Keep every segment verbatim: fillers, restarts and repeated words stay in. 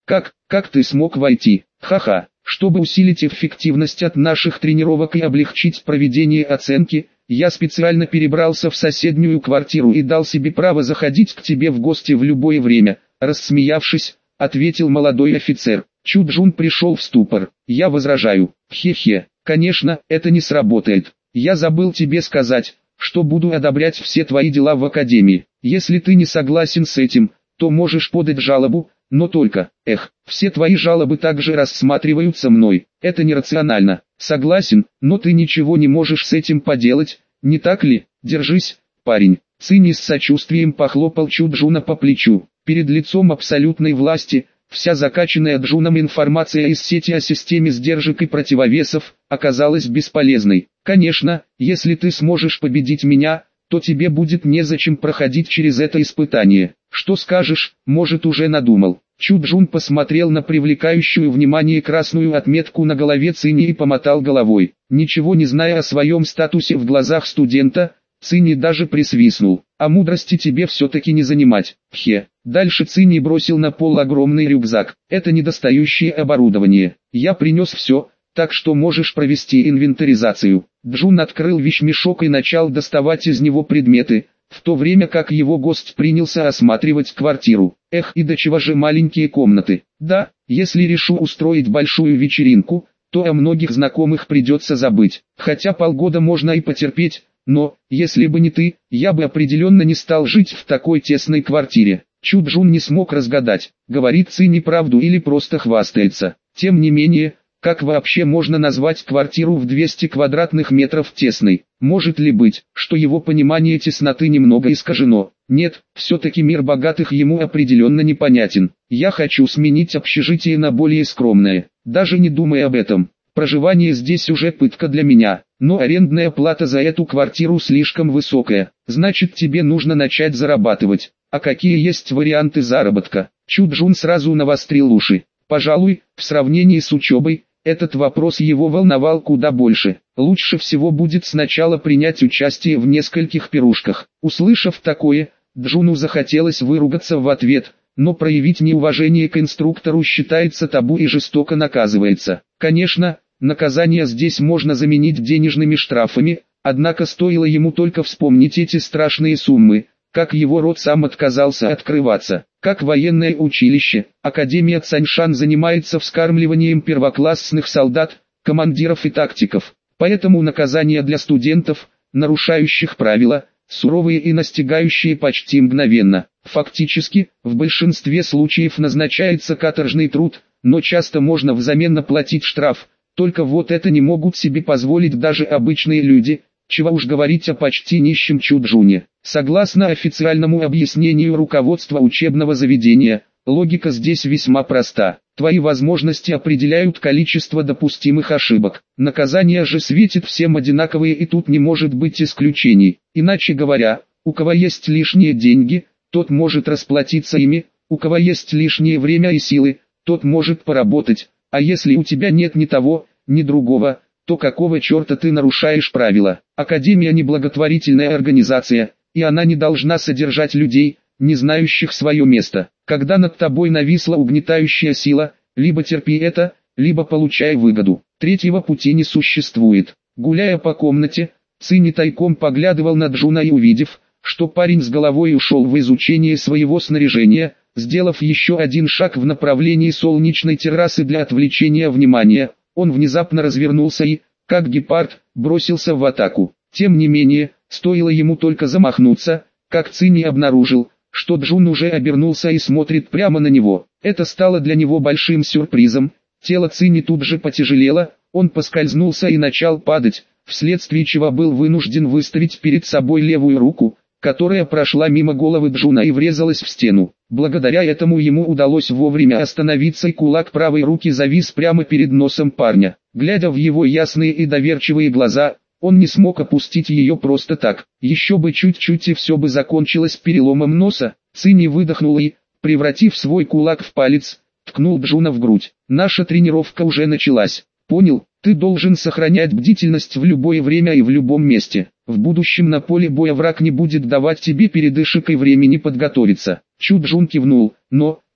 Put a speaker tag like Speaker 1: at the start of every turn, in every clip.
Speaker 1: Как, как ты смог войти? Ха-ха. Чтобы усилить эффективность от наших тренировок и облегчить проведение оценки, я специально перебрался в соседнюю квартиру и дал себе право заходить к тебе в гости в любое время, рассмеявшись, ответил молодой офицер. Чу Джун пришел в ступор. Я возражаю. Хе-хе, конечно, это не сработает. Я забыл тебе сказать, что буду одобрять все твои дела в академии. Если ты не согласен с этим, то можешь подать жалобу, но только, эх, все твои жалобы также рассматриваются мной. Это нерационально. Согласен, но ты ничего не можешь с этим поделать, не так ли? Держись, парень. Цинни с сочувствием похлопал Чу Джуна по плечу. Перед лицом абсолютной власти, вся закачанная Джуном информация из сети о системе сдержек и противовесов, оказалась бесполезной. Конечно, если ты сможешь победить меня, то тебе будет незачем проходить через это испытание. Что скажешь, может уже надумал. Чу Джун посмотрел на привлекающую внимание красную отметку на голове Цинни и помотал головой. Ничего не зная о своем статусе в глазах студента, Цинни даже присвистнул. А мудрости тебе все-таки не занимать. Хе. Дальше Цинни бросил на пол огромный рюкзак. Это недостающее оборудование. Я принес все, так что можешь провести инвентаризацию. Джун открыл вещмешок и начал доставать из него предметы, в то время как его гость принялся осматривать квартиру. Эх, и до чего же маленькие комнаты. Да, если решу устроить большую вечеринку, то о многих знакомых придется забыть. Хотя полгода можно и потерпеть, но, если бы не ты, я бы определенно не стал жить в такой тесной квартире. Чу Джун не смог разгадать, говорит Цинни правду или просто хвастается. Тем не менее, как вообще можно назвать квартиру в двести квадратных метров тесной? Может ли быть, что его понимание тесноты немного искажено? Нет, все-таки мир богатых ему определенно непонятен. Я хочу сменить общежитие на более скромное, даже не думая об этом. Проживание здесь уже пытка для меня, но арендная плата за эту квартиру слишком высокая. Значит, тебе нужно начать зарабатывать. А какие есть варианты заработка? Чу Джун сразу навострил уши. Пожалуй, в сравнении с учебой, этот вопрос его волновал куда больше. Лучше всего будет сначала принять участие в нескольких пирушках. Услышав такое, Джуну захотелось выругаться в ответ, но проявить неуважение к инструктору считается табу и жестоко наказывается. Конечно, наказание здесь можно заменить денежными штрафами, однако стоило ему только вспомнить эти страшные суммы, как его рот сам отказался открываться. Как военное училище, Академия Цаньшан занимается вскармливанием первоклассных солдат, командиров и тактиков. Поэтому наказания для студентов, нарушающих правила, суровые и настигающие почти мгновенно. Фактически, в большинстве случаев назначается каторжный труд, но часто можно взамен оплатить штраф. Только вот это не могут себе позволить даже обычные люди, чего уж говорить о почти нищем Чу Джуне. Согласно официальному объяснению руководства учебного заведения, логика здесь весьма проста. Твои возможности определяют количество допустимых ошибок. Наказание же светит всем одинаковые, и тут не может быть исключений. Иначе говоря, у кого есть лишние деньги, тот может расплатиться ими, у кого есть лишнее время и силы, тот может поработать, а если у тебя нет ни того, ни другого, то какого черта ты нарушаешь правила? Академия не благотворительная организация, и она не должна содержать людей, не знающих свое место. Когда над тобой нависла угнетающая сила, либо терпи это, либо получай выгоду. Третьего пути не существует. Гуляя по комнате, Цинни тайком поглядывал на Джуна и, увидев, что парень с головой ушел в изучение своего снаряжения, сделав еще один шаг в направлении солнечной террасы для отвлечения внимания, он внезапно развернулся и, как гепард, бросился в атаку. Тем не менее, стоило ему только замахнуться, как Цинни обнаружил, что Джун уже обернулся и смотрит прямо на него. Это стало для него большим сюрпризом. Тело Цинни тут же потяжелело, он поскользнулся и начал падать, вследствие чего был вынужден выставить перед собой левую руку, которая прошла мимо головы Джуна и врезалась в стену. Благодаря этому ему удалось вовремя остановиться, и кулак правой руки завис прямо перед носом парня. Глядя в его ясные и доверчивые глаза, он не смог опустить ее просто так. Еще бы чуть-чуть и все бы закончилось переломом носа. Цинни выдохнул и, превратив свой кулак в палец, ткнул Джуна в грудь. Наша тренировка уже началась. Понял, ты должен сохранять бдительность в любое время и в любом месте. В будущем на поле боя враг не будет давать тебе передышек и времени подготовиться. Чу Джун кивнул, но,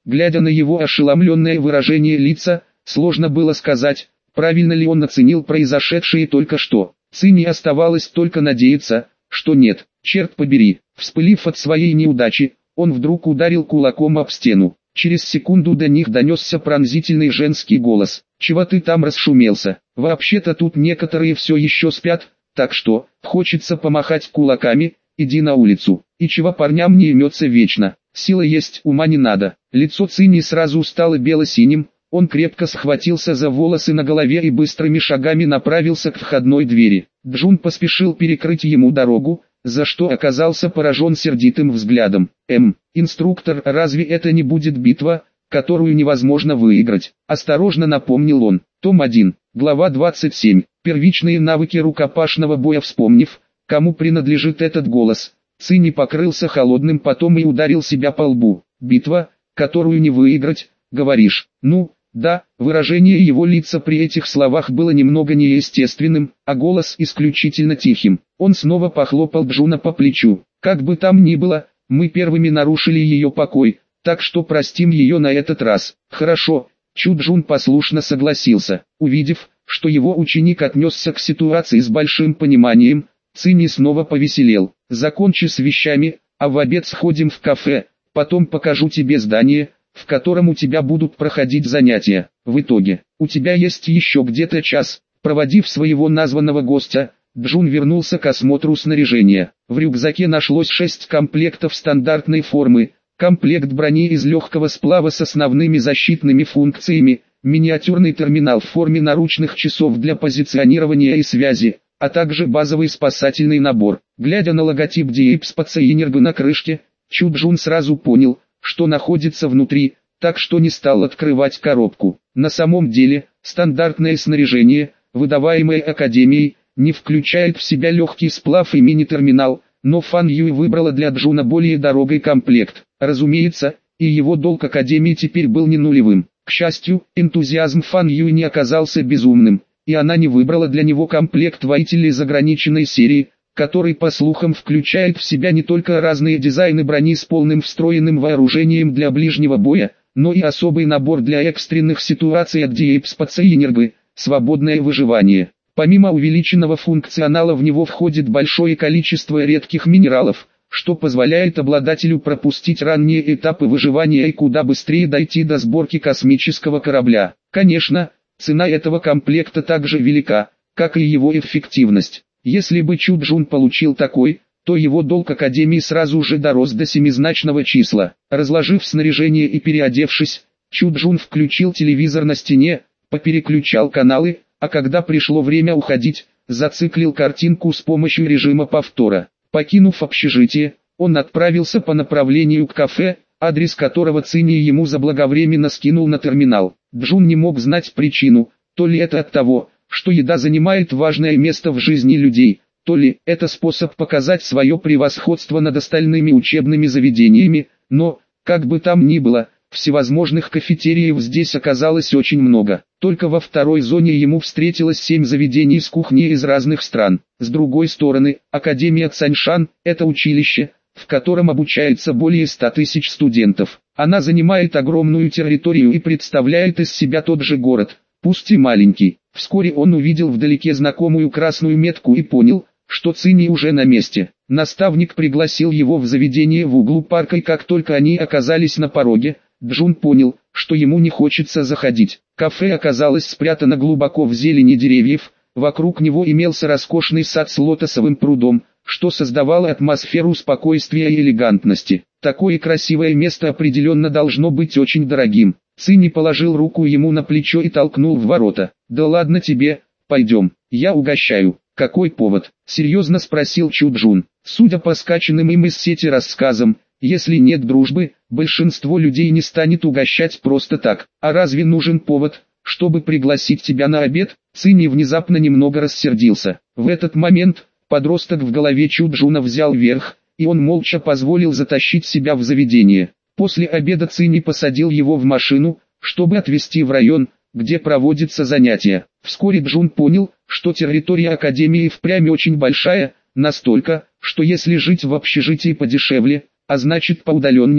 Speaker 1: Глядя на его ошеломленное выражение лица, сложно было сказать, правильно ли он оценил произошедшее только что. Цинни оставалось только надеяться, что нет. Черт побери, вспылив от своей неудачи, он вдруг ударил кулаком об стену. Через секунду до них донесся пронзительный женский голос. «Чего ты там расшумелся? Вообще-то тут некоторые все еще спят, так что, хочется помахать кулаками, иди на улицу. И чего парням не имется вечно? Сила есть, ума не надо». Лицо Цинни сразу стало бело-синим, он крепко схватился за волосы на голове и быстрыми шагами направился к входной двери. Джун поспешил перекрыть ему дорогу, за что оказался поражен сердитым взглядом. «Эм, инструктор, разве это не будет битва, которую невозможно выиграть?» Осторожно напомнил он. Том один, глава двадцать семь. Первичные навыки рукопашного боя. Вспомнив, кому принадлежит этот голос, Цинни покрылся холодным потом и ударил себя по лбу. «Битва, которую не выиграть, говоришь?» «Ну, да». Выражение его лица при этих словах было немного неестественным, а голос исключительно тихим. Он снова похлопал Джуна по плечу. «Как бы там ни было, мы первыми нарушили ее покой, так что простим ее на этот раз». «Хорошо». Чу Джун послушно согласился. Увидев, что его ученик отнесся к ситуации с большим пониманием, Цинни снова повеселел. «Закончи с вещами, а в обед сходим в кафе, потом покажу тебе здание, в котором у тебя будут проходить занятия. В итоге, у тебя есть еще где-то час». Проводив своего названного гостя, Джун вернулся к осмотру снаряжения. В рюкзаке нашлось шесть комплектов стандартной формы, комплект брони из легкого сплава с основными защитными функциями, миниатюрный терминал в форме наручных часов для позиционирования и связи, а также базовый спасательный набор. Глядя на логотип ди эйп Space Energy на крышке, Чу Джун сразу понял, что находится внутри, так что не стал открывать коробку. На самом деле, стандартное снаряжение, выдаваемое Академией, не включает в себя легкий сплав и мини-терминал, но Фан Юй выбрала для Джуна более дорогой комплект. Разумеется, и его долг Академии теперь был не нулевым. К счастью, энтузиазм Фан Юй не оказался безумным, и она не выбрала для него комплект воителей из ограниченной серии, который, по слухам, включает в себя не только разные дизайны брони с полным встроенным вооружением для ближнего боя, но и особый набор для экстренных ситуаций от ди эйп Space Energy, свободное выживание. Помимо увеличенного функционала в него входит большое количество редких минералов, что позволяет обладателю пропустить ранние этапы выживания и куда быстрее дойти до сборки космического корабля. Конечно, цена этого комплекта также велика, как и его эффективность. Если бы Чу Джун получил такой, то его долг Академии сразу же дорос до семизначного числа. Разложив снаряжение и переодевшись, Чу Джун включил телевизор на стене, попереключал каналы, а когда пришло время уходить, зациклил картинку с помощью режима повтора. Покинув общежитие, он отправился по направлению к кафе, адрес которого Цинни ему заблаговременно скинул на терминал. Джун не мог знать причину, то ли это от того, что еда занимает важное место в жизни людей, то ли это способ показать свое превосходство над остальными учебными заведениями, но, как бы там ни было, всевозможных кафетериев здесь оказалось очень много. Только во второй зоне ему встретилось семь заведений с кухней из разных стран. С другой стороны, Академия Цаньшан – это училище, в котором обучается более ста тысяч студентов. Она занимает огромную территорию и представляет из себя тот же город, пусть и маленький. Вскоре он увидел вдалеке знакомую красную метку и понял, что Цинни уже на месте. Наставник пригласил его в заведение в углу парка, и как только они оказались на пороге, Джун понял, что ему не хочется заходить. Кафе оказалось спрятано глубоко в зелени деревьев, вокруг него имелся роскошный сад с лотосовым прудом, что создавало атмосферу спокойствия и элегантности. Такое красивое место определенно должно быть очень дорогим. Цинни положил руку ему на плечо и толкнул в ворота. «Да ладно тебе, пойдем, я угощаю». «Какой повод?» — серьезно спросил Чу Джун. Судя по скачанным им из сети рассказам, если нет дружбы, большинство людей не станет угощать просто так. А разве нужен повод, чтобы пригласить тебя на обед? Цинни внезапно немного рассердился. В этот момент, подросток в голове Чу Джуна взял верх, и он молча позволил затащить себя в заведение. После обеда Цинни посадил его в машину, чтобы отвезти в район, где проводятся занятия. Вскоре Джун понял, что территория Академии впрямь очень большая, настолько, что если жить в общежитии подешевле, а значит поудаленнее,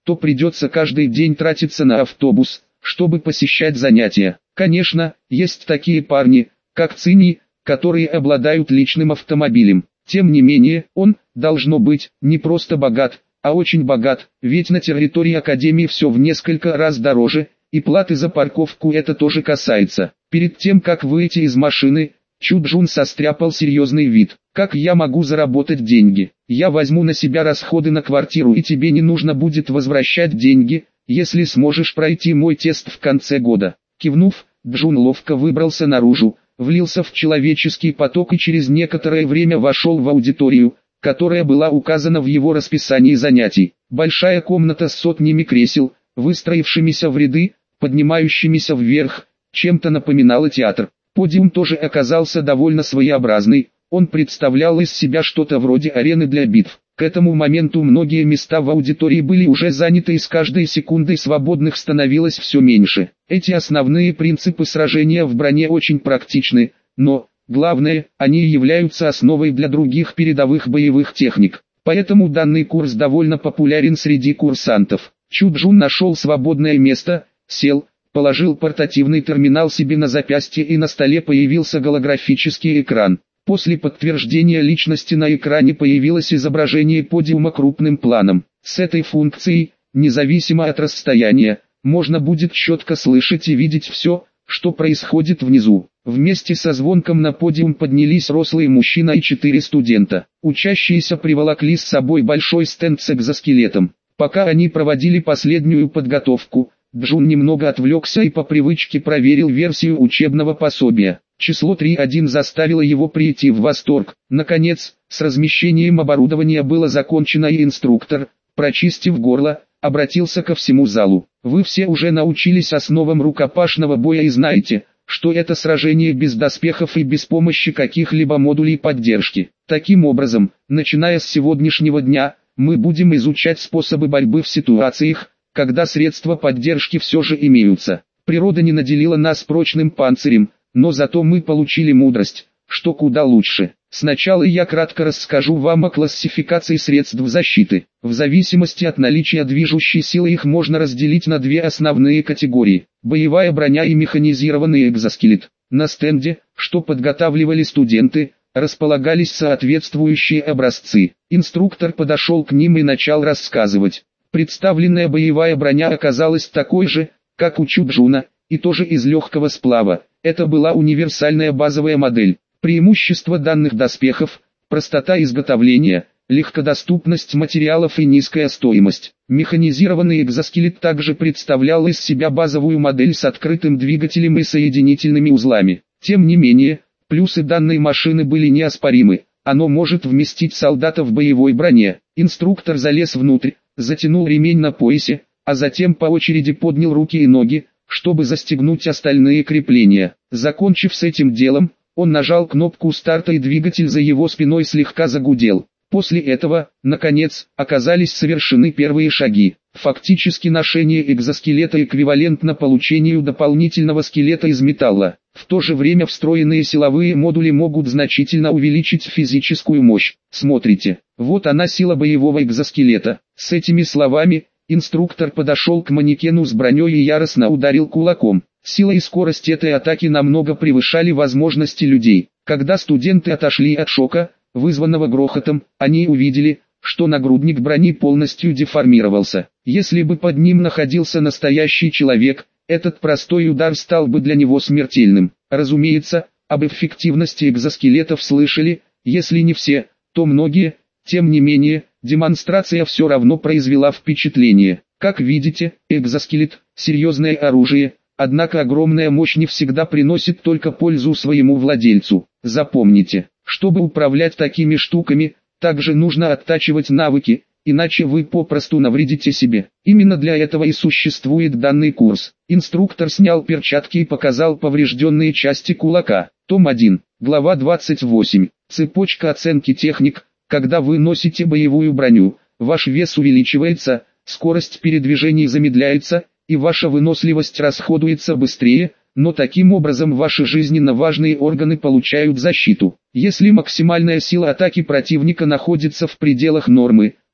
Speaker 1: то придется каждый день тратиться на автобус, чтобы посещать занятия. Конечно, есть такие парни, как Цинни, которые обладают личным автомобилем. Тем не менее, он, должно быть, не просто богат, а очень богат, ведь на территории Академии все в несколько раз дороже, и платы за парковку это тоже касается. Перед тем как выйти из машины, Чуджун состряпал серьезный вид. «Как я могу заработать деньги? Я возьму на себя расходы на квартиру, и тебе не нужно будет возвращать деньги, если сможешь пройти мой тест в конце года». Кивнув, Джун ловко выбрался наружу, влился в человеческий поток и через некоторое время вошел в аудиторию, которая была указана в его расписании занятий. Большая комната с сотнями кресел, выстроившимися в ряды, поднимающимися вверх, чем-то напоминала театр. Подиум тоже оказался довольно своеобразный, он представлял из себя что-то вроде арены для битв. К этому моменту многие места в аудитории были уже заняты и с каждой секундой свободных становилось все меньше. Эти основные принципы сражения в броне очень практичны, но, главное, они являются основой для других передовых боевых техник. Поэтому данный курс довольно популярен среди курсантов. Чуджун нашел свободное место, сел, положил портативный терминал себе на запястье и на столе появился голографический экран. После подтверждения личности на экране появилось изображение подиума крупным планом. С этой функцией, независимо от расстояния, можно будет четко слышать и видеть все, что происходит внизу. Вместе со звонком на подиум поднялись рослый мужчина и четыре студента. Учащиеся приволокли с собой большой стенд с экзоскелетом. Пока они проводили последнюю подготовку, Джун немного отвлекся и по привычке проверил версию учебного пособия. Число три точка один заставило его прийти в восторг. Наконец, с размещением оборудования было закончено и инструктор, прочистив горло, обратился ко всему залу. Вы все уже научились основам рукопашного боя и знаете, что это сражение без доспехов и без помощи каких-либо модулей поддержки. Таким образом, начиная с сегодняшнего дня, мы будем изучать способы борьбы в ситуациях, когда средства поддержки все же имеются. Природа не наделила нас прочным панцирем, но зато мы получили мудрость, что куда лучше. Сначала я кратко расскажу вам о классификации средств защиты. В зависимости от наличия движущей силы их можно разделить на две основные категории: боевая броня и механизированный экзоскелет. На стенде, что подготавливали студенты, располагались соответствующие образцы. Инструктор подошел к ним и начал рассказывать. Представленная боевая броня оказалась такой же, как у Чуджуна, и тоже из легкого сплава. Это была универсальная базовая модель. Преимущество данных доспехов – простота изготовления, легкодоступность материалов и низкая стоимость. Механизированный экзоскелет также представлял из себя базовую модель с открытым двигателем и соединительными узлами. Тем не менее, плюсы данной машины были неоспоримы. Оно может вместить солдата в боевой броне. Инструктор залез внутрь, затянул ремень на поясе, а затем по очереди поднял руки и ноги, чтобы застегнуть остальные крепления. Закончив с этим делом, он нажал кнопку старта и двигатель за его спиной слегка загудел. После этого, наконец, оказались совершены первые шаги. Фактически ношение экзоскелета эквивалентно получению дополнительного скелета из металла. В то же время встроенные силовые модули могут значительно увеличить физическую мощь. Смотрите, вот она сила боевого экзоскелета. С этими словами, инструктор подошел к манекену с броней и яростно ударил кулаком. Сила и скорость этой атаки намного превышали возможности людей. Когда студенты отошли от шока, вызванного грохотом, они увидели, что нагрудник брони полностью деформировался. Если бы под ним находился настоящий человек, этот простой удар стал бы для него смертельным. Разумеется, об эффективности экзоскелетов слышали, если не все, то многие. Тем не менее, демонстрация все равно произвела впечатление. Как видите, экзоскелет – серьезное оружие, однако огромная мощь не всегда приносит только пользу своему владельцу. Запомните, чтобы управлять такими штуками, также нужно оттачивать навыки, иначе вы попросту навредите себе. Именно для этого и существует данный курс. Инструктор снял перчатки и показал поврежденные части кулака. Том один, глава двадцать восемь. Цепочка оценки техник. Когда вы носите боевую броню, ваш вес увеличивается, скорость передвижений замедляется, и ваша выносливость расходуется быстрее, но таким образом ваши жизненно важные органы получают защиту. Если максимальная сила атаки противника находится в пределах нормы,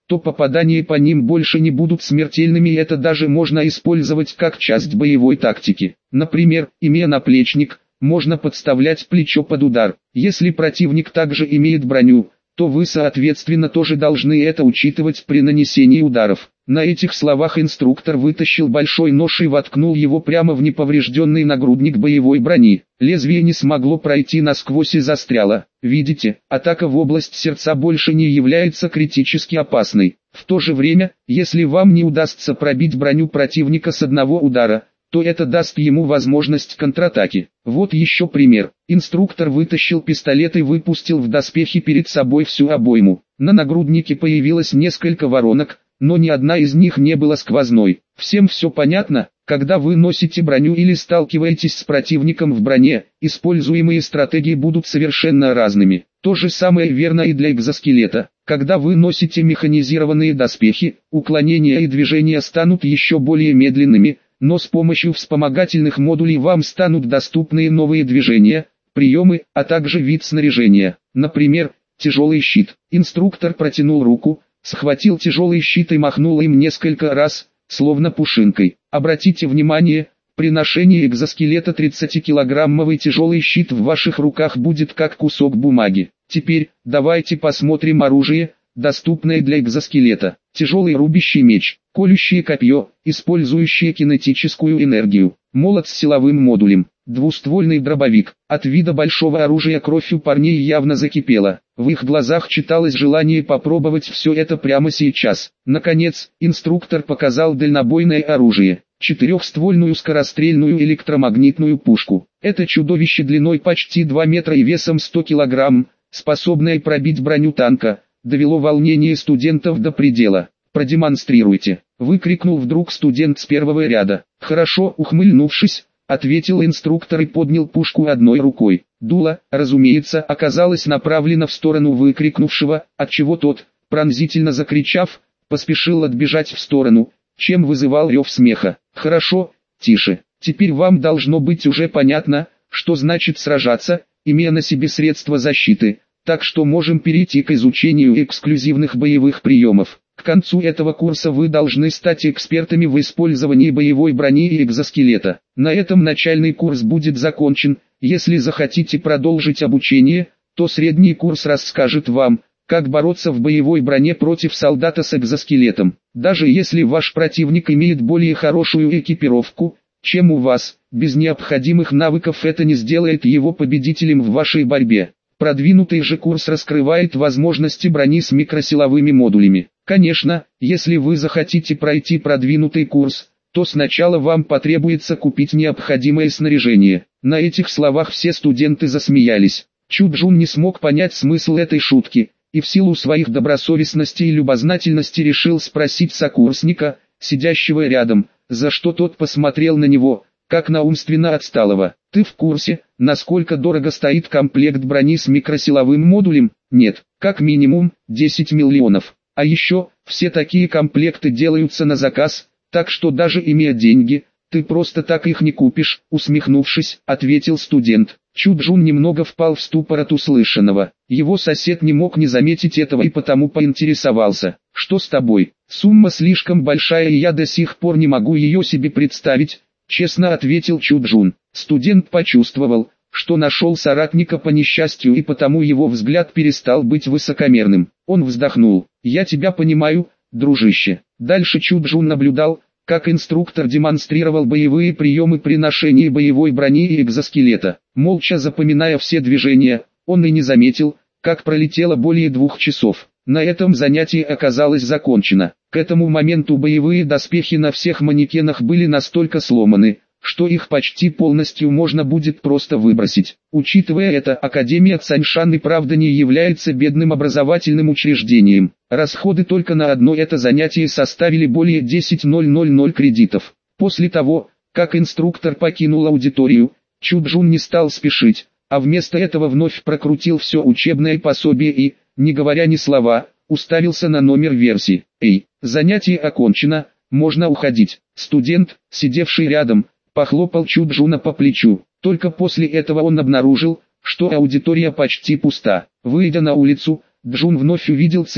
Speaker 1: то попадания по ним больше не будут смертельными, и это даже можно использовать как часть боевой тактики. Например, имея наплечник, можно подставлять плечо под удар. Если противник также имеет броню, то вы соответственно тоже должны это учитывать при нанесении ударов. На этих словах инструктор вытащил большой нож и воткнул его прямо в неповрежденный нагрудник боевой брони. Лезвие не смогло пройти насквозь и застряло. Видите, атака в область сердца больше не является критически опасной. В то же время, если вам не удастся пробить броню противника с одного удара, то это даст ему возможность контратаки. Вот еще пример. Инструктор вытащил пистолет и выпустил в доспехи перед собой всю обойму. На нагруднике появилось несколько воронок, но ни одна из них не была сквозной. Всем все понятно? Когда вы носите броню или сталкиваетесь с противником в броне, используемые стратегии будут совершенно разными. То же самое верно и для экзоскелета. Когда вы носите механизированные доспехи, уклонения и движения станут еще более медленными, но с помощью вспомогательных модулей вам станут доступны новые движения, приемы, а также вид снаряжения. Например, тяжелый щит. Инструктор протянул руку, схватил тяжелый щит и махнул им несколько раз, словно пушинкой. Обратите внимание, при ношении экзоскелета тридцатикилограммовый тяжелый щит в ваших руках будет как кусок бумаги. Теперь, давайте посмотрим оружие, доступное для экзоскелета. Тяжелый рубящий меч, колющее копье, использующее кинетическую энергию, молот с силовым модулем, двуствольный дробовик. От вида большого оружия кровь у парней явно закипела. В их глазах читалось желание попробовать все это прямо сейчас. Наконец, инструктор показал дальнобойное оружие. Четырехствольную скорострельную электромагнитную пушку. Это чудовище длиной почти два метра и весом сто килограмм, способное пробить броню танка, довело волнение студентов до предела. «Продемонстрируйте!» — выкрикнул вдруг студент с первого ряда. «Хорошо», — ухмыльнувшись, ответил инструктор и поднял пушку одной рукой. Дуло, разумеется, оказалось направлено в сторону выкрикнувшего, отчего тот, пронзительно закричав, поспешил отбежать в сторону, чем вызывал рев смеха. «Хорошо, тише. Теперь вам должно быть уже понятно, что значит сражаться, имея на себе средства защиты, так что можем перейти к изучению эксклюзивных боевых приемов. К концу этого курса вы должны стать экспертами в использовании боевой брони и экзоскелета. На этом начальный курс будет закончен. Если захотите продолжить обучение, то средний курс расскажет вам, как бороться в боевой броне против солдата с экзоскелетом. Даже если ваш противник имеет более хорошую экипировку, чем у вас, без необходимых навыков это не сделает его победителем в вашей борьбе. Продвинутый же курс раскрывает возможности брони с микросиловыми модулями. Конечно, если вы захотите пройти продвинутый курс, то сначала вам потребуется купить необходимое снаряжение. На этих словах все студенты засмеялись. Чуджун не смог понять смысл этой шутки, и в силу своих добросовестности и любознательности решил спросить сокурсника, сидящего рядом, за что тот посмотрел на него, как на умственно отсталого. «Ты в курсе, насколько дорого стоит комплект брони с микросиловым модулем?» «Нет, как минимум, десять миллионов. А еще, все такие комплекты делаются на заказ, так что даже имея деньги, ты просто так их не купишь», усмехнувшись, ответил студент. Чуджун немного впал в ступор от услышанного. Его сосед не мог не заметить этого и потому поинтересовался: «Что с тобой? Сумма слишком большая, и я до сих пор не могу ее себе представить», честно ответил Чуджун. Студент почувствовал, что нашел соратника по несчастью, и потому его взгляд перестал быть высокомерным. Он вздохнул. «Я тебя понимаю, дружище». Дальше Чуджун наблюдал, как инструктор демонстрировал боевые приемы при ношении боевой брони и экзоскелета. Молча запоминая все движения, он и не заметил, как пролетело более двух часов. На этом занятие оказалось закончено. К этому моменту боевые доспехи на всех манекенах были настолько сломаны, что их почти полностью можно будет просто выбросить. Учитывая это, Академия Цаньшан и правда не является бедным образовательным учреждением. Расходы только на одно это занятие составили более десять тысяч кредитов. После того, как инструктор покинул аудиторию, Чуджун не стал спешить, а вместо этого вновь прокрутил все учебное пособие и, не говоря ни слова, уставился на номер версии. «Эй, занятие окончено, можно уходить». Студент, сидевший рядом, похлопал Чуджуна по плечу. Только после этого он обнаружил, что аудитория почти пуста. Выйдя на улицу, Джун вновь увидел Цини,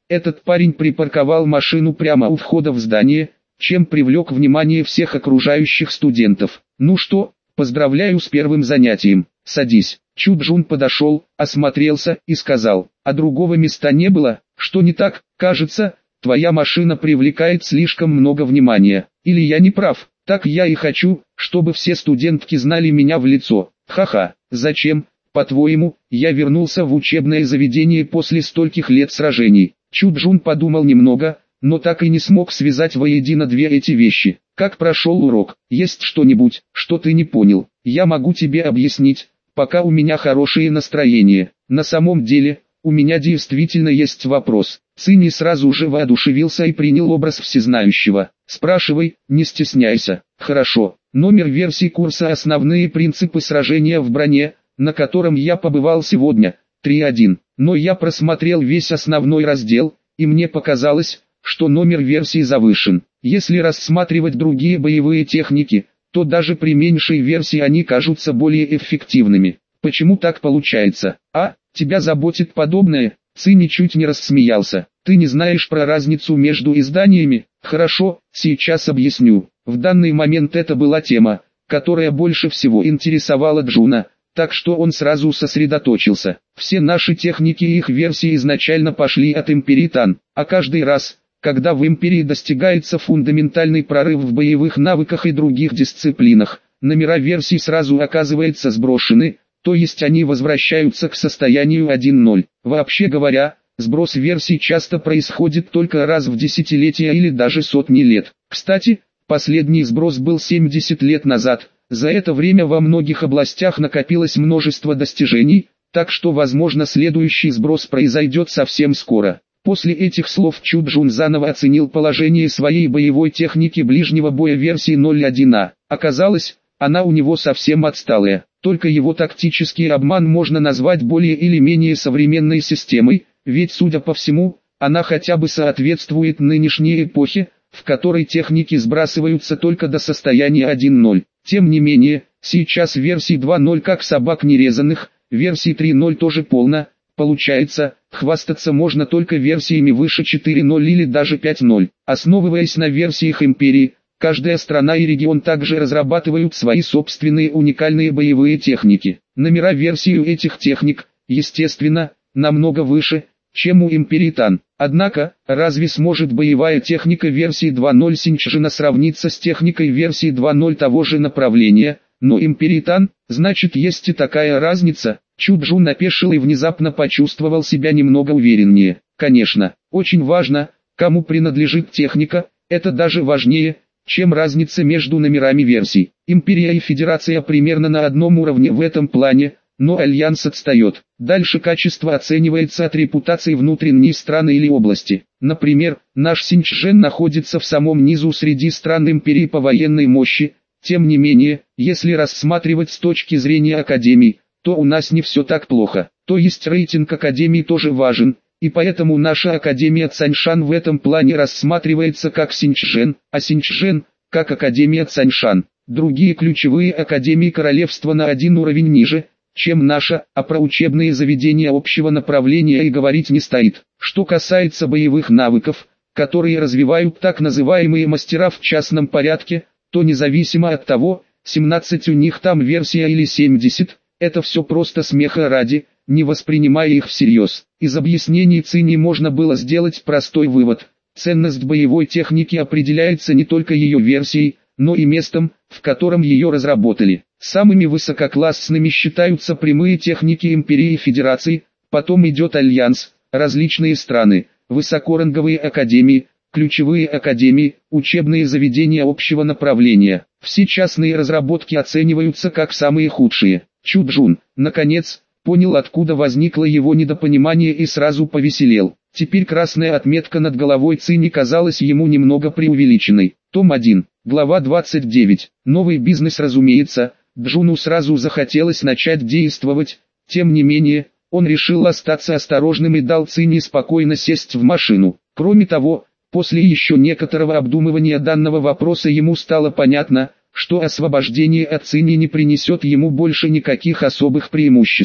Speaker 1: Этот парень припарковал машину прямо у входа в здание, чем привлек внимание всех окружающих студентов. «Ну что, поздравляю с первым занятием, садись». Чуджун подошел, осмотрелся и сказал: «А другого места не было? Что не так? Кажется, твоя машина привлекает слишком много внимания. Или я не прав? Так я и хочу, чтобы все студентки знали меня в лицо. Ха-ха, зачем, по-твоему, я вернулся в учебное заведение после стольких лет сражений?» Чуджун подумал немного, но так и не смог связать воедино две эти вещи. «Как прошел урок? Есть что-нибудь, что ты не понял? Я могу тебе объяснить, пока у меня хорошее настроение. На самом деле, у меня действительно есть вопрос». Цинни сразу же воодушевился и принял образ всезнающего. «Спрашивай, не стесняйся». «Хорошо. Номер версии курса «Основные принципы сражения в броне», на котором я побывал сегодня, три один. Но я просмотрел весь основной раздел, и мне показалось, что номер версии завышен. Если рассматривать другие боевые техники, то даже при меньшей версии они кажутся более эффективными. Почему так получается? А, тебя заботит подобное? Цинни чуть не рассмеялся. Ты не знаешь про разницу между изданиями? Хорошо, сейчас объясню. В данный момент это была тема, которая больше всего интересовала Джуна, так что он сразу сосредоточился. Все наши техники и их версии изначально пошли от Империи Тан, а каждый раз, когда в Империи достигается фундаментальный прорыв в боевых навыках и других дисциплинах, номера версий сразу оказываются сброшены, то есть они возвращаются к состоянию один ноль. Вообще говоря, сброс версий часто происходит только раз в десятилетия или даже сотни лет. Кстати, последний сброс был семьдесят лет назад. За это время во многих областях накопилось множество достижений, так что возможно следующий сброс произойдет совсем скоро. После этих слов Чуджун заново оценил положение своей боевой техники ближнего боя версии ноль один а. Оказалось, она у него совсем отсталая. Только его тактический обман можно назвать более или менее современной системой, ведь, судя по всему, она хотя бы соответствует нынешней эпохе, в которой техники сбрасываются только до состояния один ноль. Тем не менее, сейчас версии два ноль как собак нерезанных, версии три ноль тоже полно. Получается, хвастаться можно только версиями выше четыре ноль или даже пять ноль. Основываясь на версиях Империи, каждая страна и регион также разрабатывают свои собственные уникальные боевые техники. Номера версий у этих техник, естественно, намного выше, чем у Империи Тан. Однако, разве сможет боевая техника версии два ноль Синчжина сравниться с техникой версии два ноль того же направления? Но Империи Тан, значит, есть и такая разница. Чуджун опешил и внезапно почувствовал себя немного увереннее. Конечно, очень важно, кому принадлежит техника, это даже важнее, чем разница между номерами версий. Империя и Федерация примерно на одном уровне в этом плане, но Альянс отстает. Дальше качество оценивается от репутации внутренней страны или области. Например, наш Синчжэн находится в самом низу среди стран Империи по военной мощи. Тем не менее, если рассматривать с точки зрения Академий, то у нас не все так плохо. То есть рейтинг Академии тоже важен, и поэтому наша Академия Цаньшан в этом плане рассматривается как Синчжэн, а Синчжэн – как Академия Цаньшан. Другие ключевые академии королевства на один уровень ниже, чем наша, а про учебные заведения общего направления и говорить не стоит. Что касается боевых навыков, которые развивают так называемые мастера в частном порядке, то независимо от того, семнадцать у них там версия или семьдесят, это все просто смеха ради, не воспринимая их всерьез. Из объяснений Цинни можно было сделать простой вывод. Ценность боевой техники определяется не только ее версией, но и местом, в котором ее разработали. Самыми высококлассными считаются прямые техники Империи и Федерации, потом идет Альянс, различные страны, высокоранговые академии, ключевые академии, учебные заведения общего направления. Все частные разработки оцениваются как самые худшие. Чуджун, наконец, понял, откуда возникло его недопонимание и сразу повеселел. Теперь красная отметка над головой Цинни казалась ему немного преувеличенной. Том один, глава двадцать девять. Новый бизнес, разумеется, Джуну сразу захотелось начать действовать. Тем не менее, он решил остаться осторожным и дал Цинни спокойно сесть в машину. Кроме того, после еще некоторого обдумывания данного вопроса ему стало понятно, что освобождение от Цинни не принесет ему больше никаких особых преимуществ.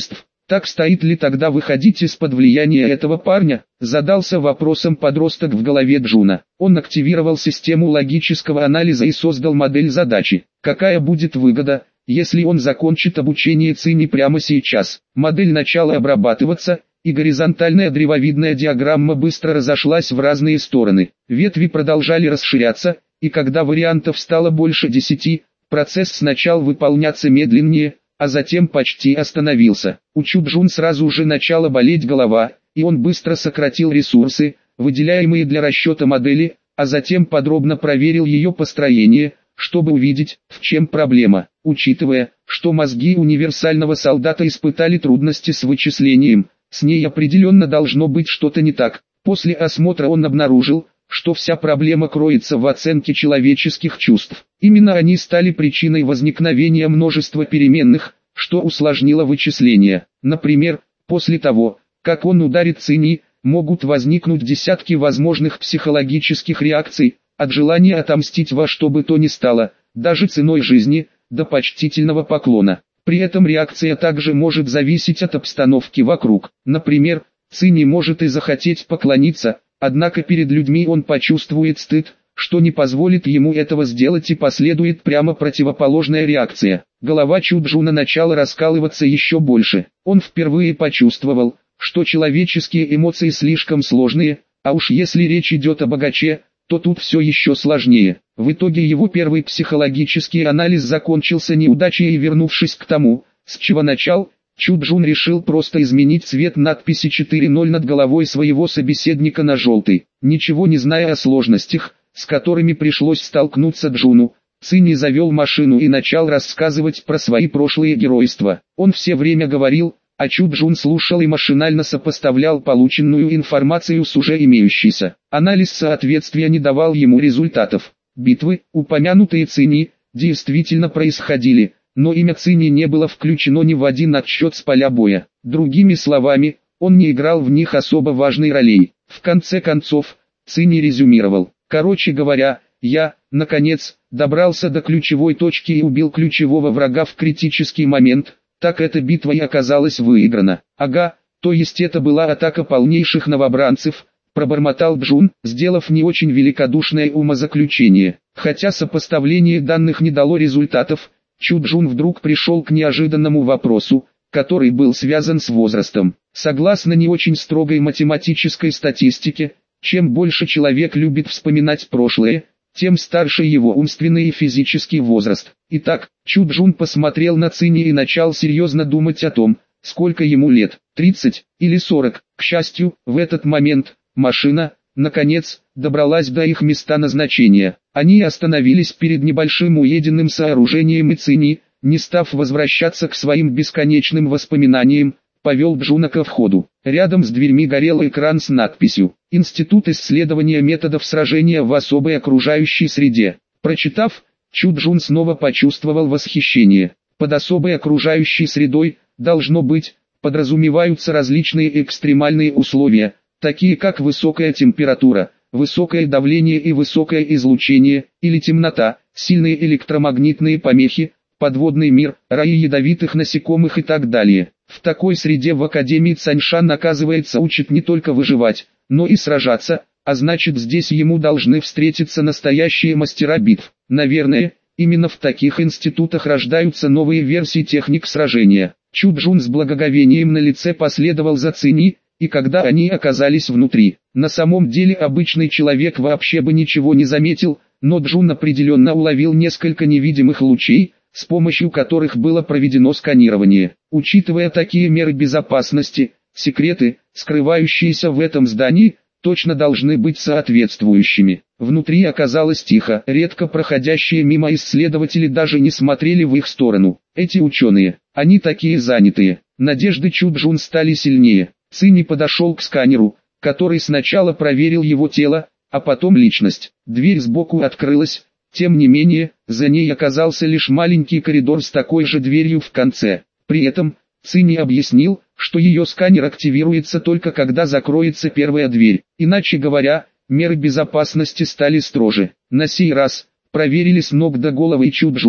Speaker 1: Так стоит ли тогда выходить из-под влияния этого парня? Задался вопросом подросток в голове Джуна. Он активировал систему логического анализа и создал модель задачи. Какая будет выгода, если он закончит обучение Цинь прямо сейчас? Модель начала обрабатываться, и горизонтальная древовидная диаграмма быстро разошлась в разные стороны. Ветви продолжали расширяться, и когда вариантов стало больше десяти, процесс сначала выполняться медленнее, а затем почти остановился. У Чуджун сразу же начала болеть голова, и он быстро сократил ресурсы, выделяемые для расчета модели, а затем подробно проверил ее построение, чтобы увидеть, в чем проблема. Учитывая, что мозги универсального солдата испытали трудности с вычислением, с ней определенно должно быть что-то не так. После осмотра он обнаружил, что вся проблема кроется в оценке человеческих чувств. Именно они стали причиной возникновения множества переменных, что усложнило вычисление. Например, после того, как он ударит Цинь, могут возникнуть десятки возможных психологических реакций, от желания отомстить во что бы то ни стало, даже ценой жизни, до почтительного поклона. При этом реакция также может зависеть от обстановки вокруг. Например, Цинь может и захотеть поклониться, однако перед людьми он почувствует стыд, что не позволит ему этого сделать, и последует прямо противоположная реакция. Голова Чуджуна начала раскалываться еще больше. Он впервые почувствовал, что человеческие эмоции слишком сложные, а уж если речь идет о богаче, то тут все еще сложнее. В итоге его первый психологический анализ закончился неудачей, и вернувшись к тому, с чего начал, Чуджун решил просто изменить цвет надписи четыре ноль над головой своего собеседника на желтый. Ничего не зная о сложностях, с которыми пришлось столкнуться Джуну, Цинь завел машину и начал рассказывать про свои прошлые геройства. Он все время говорил, а Чуджун слушал и машинально сопоставлял полученную информацию с уже имеющейся. Анализ соответствия не давал ему результатов. Битвы, упомянутые Цинь, действительно происходили, но имя Цинь не было включено ни в один отсчет с поля боя. Другими словами, он не играл в них особо важной роли. В конце концов, Цинь резюмировал: «Короче говоря, я, наконец, добрался до ключевой точки и убил ключевого врага в критический момент, так эта битва и оказалась выиграна». «Ага, то есть это была атака полнейших новобранцев», — пробормотал Джун, сделав не очень великодушное умозаключение. Хотя сопоставление данных не дало результатов, Чуджун вдруг пришел к неожиданному вопросу, который был связан с возрастом. Согласно не очень строгой математической статистике, чем больше человек любит вспоминать прошлое, тем старше его умственный и физический возраст. Итак, Чуджун посмотрел на Цинь и начал серьезно думать о том, сколько ему лет, тридцать или сорок. К счастью, в этот момент машина, наконец, добралась до их места назначения. Они остановились перед небольшим уеденным сооружением, и Цинь, не став возвращаться к своим бесконечным воспоминаниям, повел Джуна ко входу. Рядом с дверьми горел экран с надписью «Институт исследования методов сражения в особой окружающей среде». Прочитав, Чуджун снова почувствовал восхищение. Под особой окружающей средой, должно быть, подразумеваются различные экстремальные условия, такие как высокая температура, высокое давление и высокое излучение, или темнота, сильные электромагнитные помехи, подводный мир, раи ядовитых насекомых и так далее. В такой среде в Академии Цаньшан, оказывается, учат не только выживать, но и сражаться, а значит, здесь ему должны встретиться настоящие мастера битв. Наверное, именно в таких институтах рождаются новые версии техник сражения. Чуджун с благоговением на лице последовал за Цинь, и когда они оказались внутри, на самом деле обычный человек вообще бы ничего не заметил, но Джун определенно уловил несколько невидимых лучей, с помощью которых было проведено сканирование. Учитывая такие меры безопасности, секреты, скрывающиеся в этом здании, точно должны быть соответствующими. Внутри оказалось тихо, редко проходящие мимо исследователи даже не смотрели в их сторону. Эти ученые, они такие занятые. Надежды Чуджун стали сильнее. Цинь подошел к сканеру, который сначала проверил его тело, а потом личность. Дверь сбоку открылась. Тем не менее, за ней оказался лишь маленький коридор с такой же дверью в конце. При этом, Цинь объяснил, что ее сканер активируется только когда закроется первая дверь. Иначе говоря, меры безопасности стали строже. На сей раз, проверили с ног до головы Чуджуна,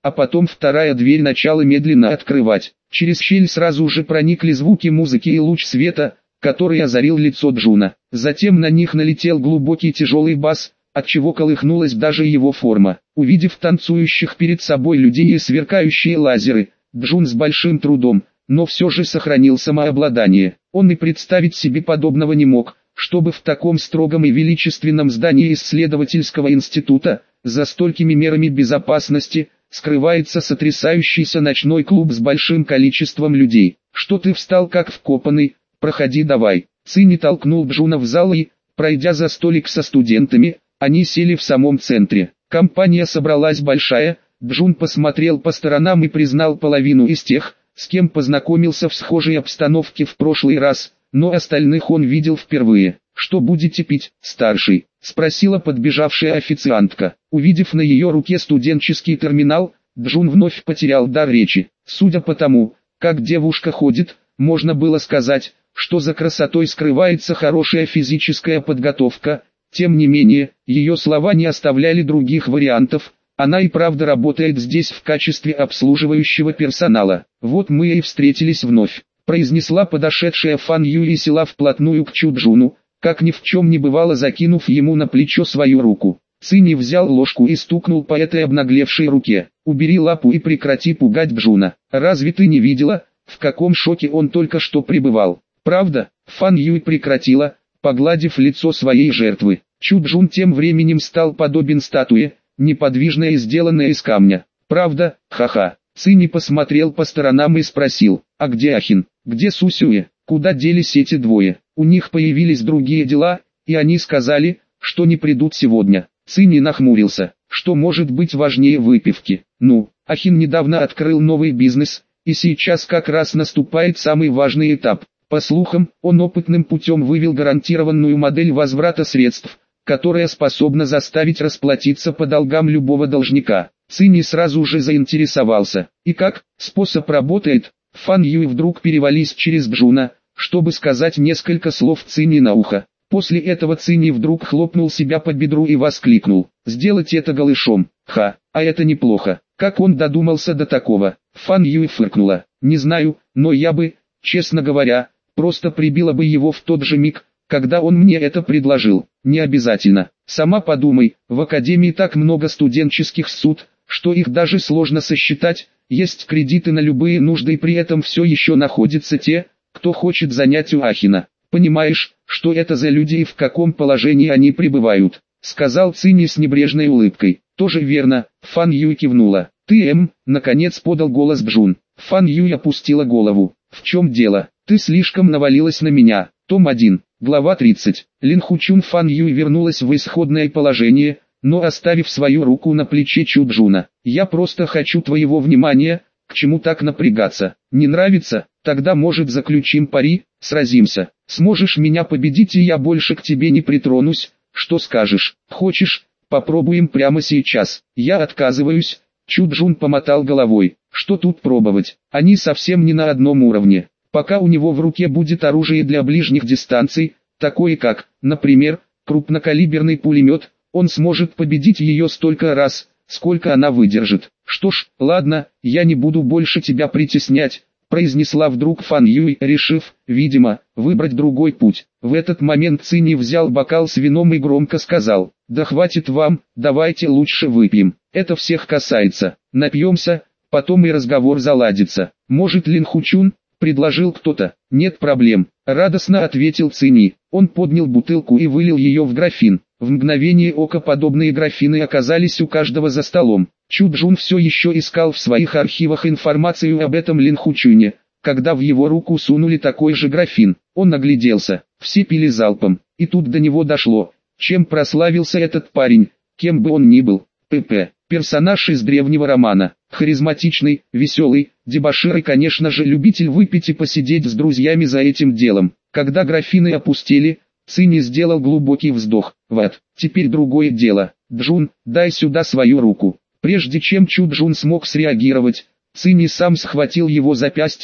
Speaker 1: а потом вторая дверь начала медленно открывать. Через щель сразу же проникли звуки музыки и луч света, который озарил лицо Джуна. Затем на них налетел глубокий тяжелый бас, отчего колыхнулась даже его форма. Увидев танцующих перед собой людей и сверкающие лазеры, Джун с большим трудом, но все же сохранил самообладание. Он и представить себе подобного не мог, чтобы в таком строгом и величественном здании исследовательского института, за столькими мерами безопасности, скрывается сотрясающийся ночной клуб с большим количеством людей. «Что ты встал как вкопанный? Проходи давай». Цинни толкнул Джуна в зал и, пройдя за столик со студентами, они сели в самом центре. Компания собралась большая, Джун посмотрел по сторонам и признал половину из тех, с кем познакомился в схожей обстановке в прошлый раз, но остальных он видел впервые. «Что будете пить, старший?» — спросила подбежавшая официантка. Увидев на ее руке студенческий терминал, Джун вновь потерял дар речи. Судя по тому, как девушка ходит, можно было сказать, что за красотой скрывается хорошая физическая подготовка. Тем не менее, ее слова не оставляли других вариантов. Она и правда работает здесь в качестве обслуживающего персонала. «Вот мы и встретились вновь», — произнесла подошедшая Фан Юй и села вплотную к Чу Джуну, как ни в чем не бывало, закинув ему на плечо свою руку. Цинни взял ложку и стукнул по этой обнаглевшей руке. «Убери лапу и прекрати пугать Джуна. Разве ты не видела, в каком шоке он только что пребывал?» «Правда?» — Фан Юй прекратила, погладив лицо своей жертвы. Чу Джун тем временем стал подобен статуе, неподвижная и сделанная из камня. «Правда? Ха-ха». Цинни посмотрел по сторонам и спросил: «А где Ахин? Где Сусюэ? Куда делись эти двое? У них появились другие дела, и они сказали, что не придут сегодня». Цинни нахмурился. Что может быть важнее выпивки? Ну, Ахин недавно открыл новый бизнес, и сейчас как раз наступает самый важный этап. По слухам, он опытным путем вывел гарантированную модель возврата средств, которая способна заставить расплатиться по долгам любого должника. Цинни сразу же заинтересовался. «И как? Способ работает?» Фан Юй вдруг перевалились через Джуна, чтобы сказать несколько слов Цинни на ухо. После этого Цинни вдруг хлопнул себя по бедру и воскликнул: «Сделать это голышом? Ха, а это неплохо. Как он додумался до такого?» Фан Юй фыркнула. «Не знаю, но я бы, честно говоря, просто прибила бы его в тот же миг, когда он мне это предложил». «Не обязательно. Сама подумай, в академии так много студенческих ссуд, что их даже сложно сосчитать, есть кредиты на любые нужды и при этом все еще находятся те, кто хочет занять у Ахина. Понимаешь, что это за люди и в каком положении они пребывают?» — сказал Цинни с небрежной улыбкой. «Тоже верно», — Фан Юй кивнула. «Ты, М, наконец подал голос Джун». Фан Юй опустила голову. «В чем дело? Ты слишком навалилась на меня». Том один, глава тридцать. Лин Хучун. Фан Юй вернулась в исходное положение, но оставив свою руку на плече Чу Джуна. «Я просто хочу твоего внимания, к чему так напрягаться? Не нравится? Тогда может заключим пари, сразимся. Сможешь меня победить и я больше к тебе не притронусь, что скажешь? Хочешь, попробуем прямо сейчас?» «Я отказываюсь», — Чу Джун помотал головой. «Что тут пробовать? Они совсем не на одном уровне. Пока у него в руке будет оружие для ближних дистанций, такое как, например, крупнокалиберный пулемет, он сможет победить ее столько раз, сколько она выдержит». «Что ж, ладно, я не буду больше тебя притеснять», — произнесла вдруг Фан Юй, решив, видимо, выбрать другой путь. В этот момент Цинни взял бокал с вином и громко сказал: «Да хватит вам, давайте лучше выпьем. Это всех касается. Напьемся, потом и разговор заладится. Может, Лин Хучун?» — предложил кто-то. «Нет проблем», — радостно ответил Цинни. Он поднял бутылку и вылил ее в графин. В мгновение ока подобные графины оказались у каждого за столом. Чу Джун все еще искал в своих архивах информацию об этом Лин Хучуне, когда в его руку сунули такой же графин. Он огляделся, все пили залпом, и тут до него дошло, чем прославился этот парень, кем бы он ни был. ПП. Персонаж из древнего романа. Харизматичный, веселый, дебошир и, конечно же, любитель выпить и посидеть с друзьями за этим делом. Когда графины опустили, Цинни сделал глубокий вздох. «Вот, теперь другое дело. Джун, дай сюда свою руку». Прежде чем Чу Джун смог среагировать, Цинни сам схватил его запястье,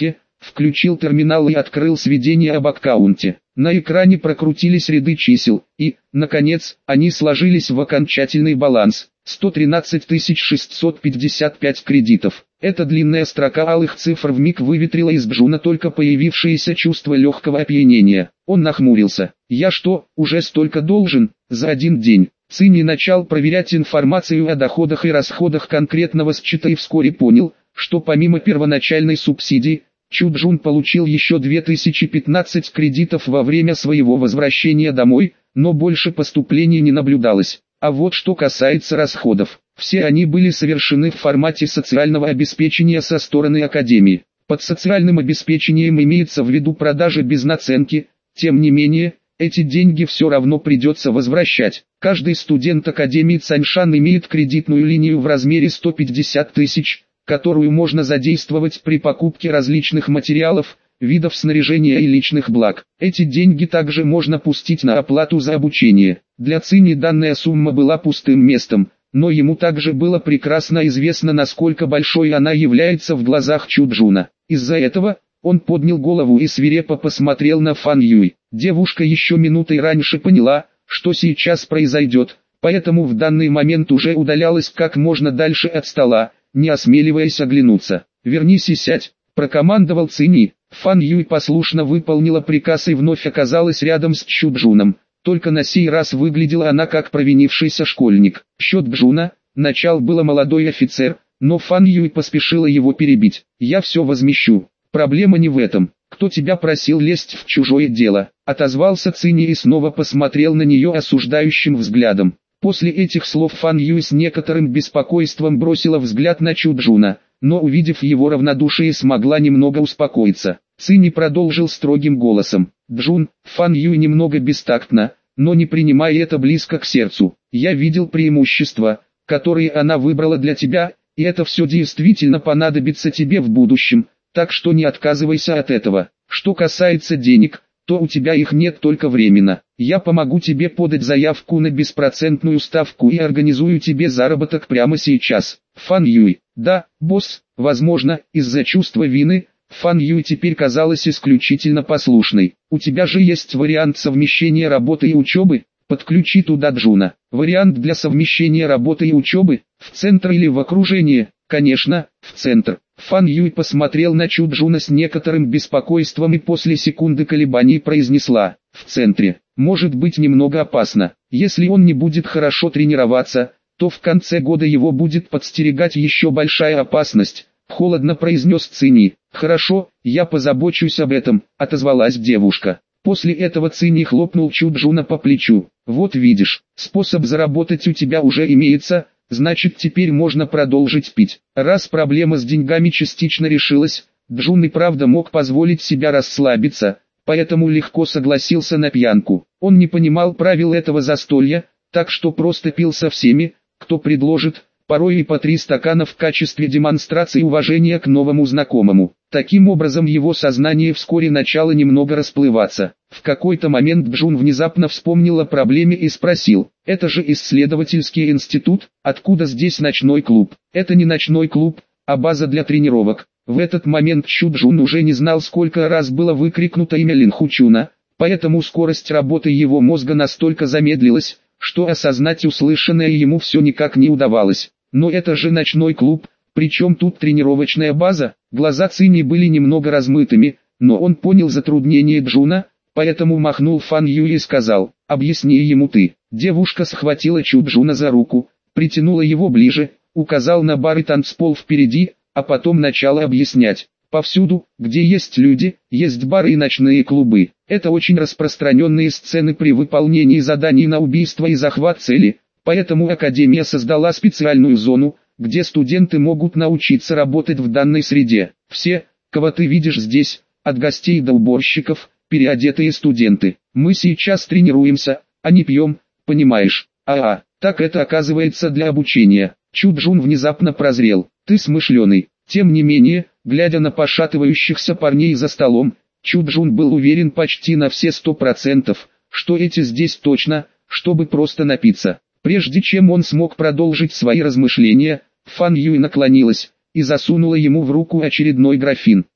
Speaker 1: включил терминал и открыл сведения об аккаунте. На экране прокрутились ряды чисел, и, наконец, они сложились в окончательный баланс – сто тринадцать тысяч шестьсот пятьдесят пять кредитов. Эта длинная строка алых цифр вмиг выветрила из Джуна только появившееся чувство легкого опьянения. Он нахмурился. «Я что, уже столько должен? За один день?» Цинни начал проверять информацию о доходах и расходах конкретного счета и вскоре понял, что помимо первоначальной субсидии, Чу Джун получил еще две тысячи пятнадцать кредитов во время своего возвращения домой, но больше поступлений не наблюдалось. А вот что касается расходов, все они были совершены в формате социального обеспечения со стороны Академии. Под социальным обеспечением имеется в виду продажа без наценки, тем не менее, эти деньги все равно придется возвращать. Каждый студент Академии Цаньшан имеет кредитную линию в размере сто пятьдесят тысяч, которую можно задействовать при покупке различных материалов, видов снаряжения и личных благ. Эти деньги также можно пустить на оплату за обучение. Для Цинни данная сумма была пустым местом, но ему также было прекрасно известно, насколько большой она является в глазах Чу Джуна. Из-за этого, он поднял голову и свирепо посмотрел на Фан Юй. Девушка еще минутой раньше поняла, что сейчас произойдет, поэтому в данный момент уже удалялась как можно дальше от стола, не осмеливаясь оглянуться. «Вернись и сядь», — прокомандовал Цинни. Фан Юй послушно выполнила приказ и вновь оказалась рядом с Чу Джуном. Только на сей раз выглядела она как провинившийся школьник. Счет Джуна, начал было молодой офицер, но Фан Юй поспешила его перебить. «Я все возмещу. Проблема не в этом. Кто тебя просил лезть в чужое дело?» Отозвался Цинни и снова посмотрел на нее осуждающим взглядом. После этих слов Фан Юй с некоторым беспокойством бросила взгляд на Чу Джуна, но увидев его равнодушие, смогла немного успокоиться. Цинни продолжил строгим голосом. «Джун, Фан Юй немного бестактно, но не принимай это близко к сердцу. Я видел преимущества, которые она выбрала для тебя, и это все действительно понадобится тебе в будущем, так что не отказывайся от этого. Что касается денег, то у тебя их нет только временно. Я помогу тебе подать заявку на беспроцентную ставку и организую тебе заработок прямо сейчас». Фан Юй: «Да, босс». Возможно, из-за чувства вины, Фан Юй теперь казалась исключительно послушной. «У тебя же есть вариант совмещения работы и учебы? Подключи туда Джуна». «Вариант для совмещения работы и учебы? В центр или в окружение?» «Конечно, в центр». Фан Юй посмотрел на Чу Джуна с некоторым беспокойством и после секунды колебаний произнесла: «В центре. Может быть немного опасно. Если он не будет хорошо тренироваться, то в конце года его будет подстерегать еще большая опасность», — холодно произнес Цинни. «Хорошо, я позабочусь об этом», — отозвалась девушка. После этого Цинни хлопнул Чу Джуна по плечу. «Вот видишь, способ заработать у тебя уже имеется, значит теперь можно продолжить пить». Раз проблема с деньгами частично решилась, Джун и правда мог позволить себя расслабиться, поэтому легко согласился на пьянку. Он не понимал правил этого застолья, так что просто пил со всеми, кто предложит, порой и по три стакана в качестве демонстрации уважения к новому знакомому. Таким образом его сознание вскоре начало немного расплываться. В какой-то момент Джун внезапно вспомнил о проблеме и спросил: «Это же исследовательский институт, откуда здесь ночной клуб?» «Это не ночной клуб, а база для тренировок». В этот момент Чу Джун уже не знал, сколько раз было выкрикнуто имя Лин Хучуна, поэтому скорость работы его мозга настолько замедлилась, что осознать услышанное ему все никак не удавалось. «Но это же ночной клуб, причем тут тренировочная база?» Глаза Цинни были немного размытыми, но он понял затруднение Джуна, поэтому махнул Фан Юй и сказал: «Объясни ему ты». Девушка схватила Чу Джуна за руку, притянула его ближе, указал на бар и танцпол впереди, а потом начала объяснять. «Повсюду, где есть люди, есть бары и ночные клубы. Это очень распространенные сцены при выполнении заданий на убийство и захват цели, поэтому Академия создала специальную зону, где студенты могут научиться работать в данной среде. Все, кого ты видишь здесь, от гостей до уборщиков, переодетые студенты. Мы сейчас тренируемся, а не пьем, понимаешь? А-а, так это оказывается для обучения». Чу Джун внезапно прозрел. «Ты смышленый». Тем не менее, глядя на пошатывающихся парней за столом, Чу Джун был уверен почти на все сто процентов, что эти здесь точно, чтобы просто напиться. Прежде чем он смог продолжить свои размышления, Фан Юй наклонилась и засунула ему в руку очередной графин.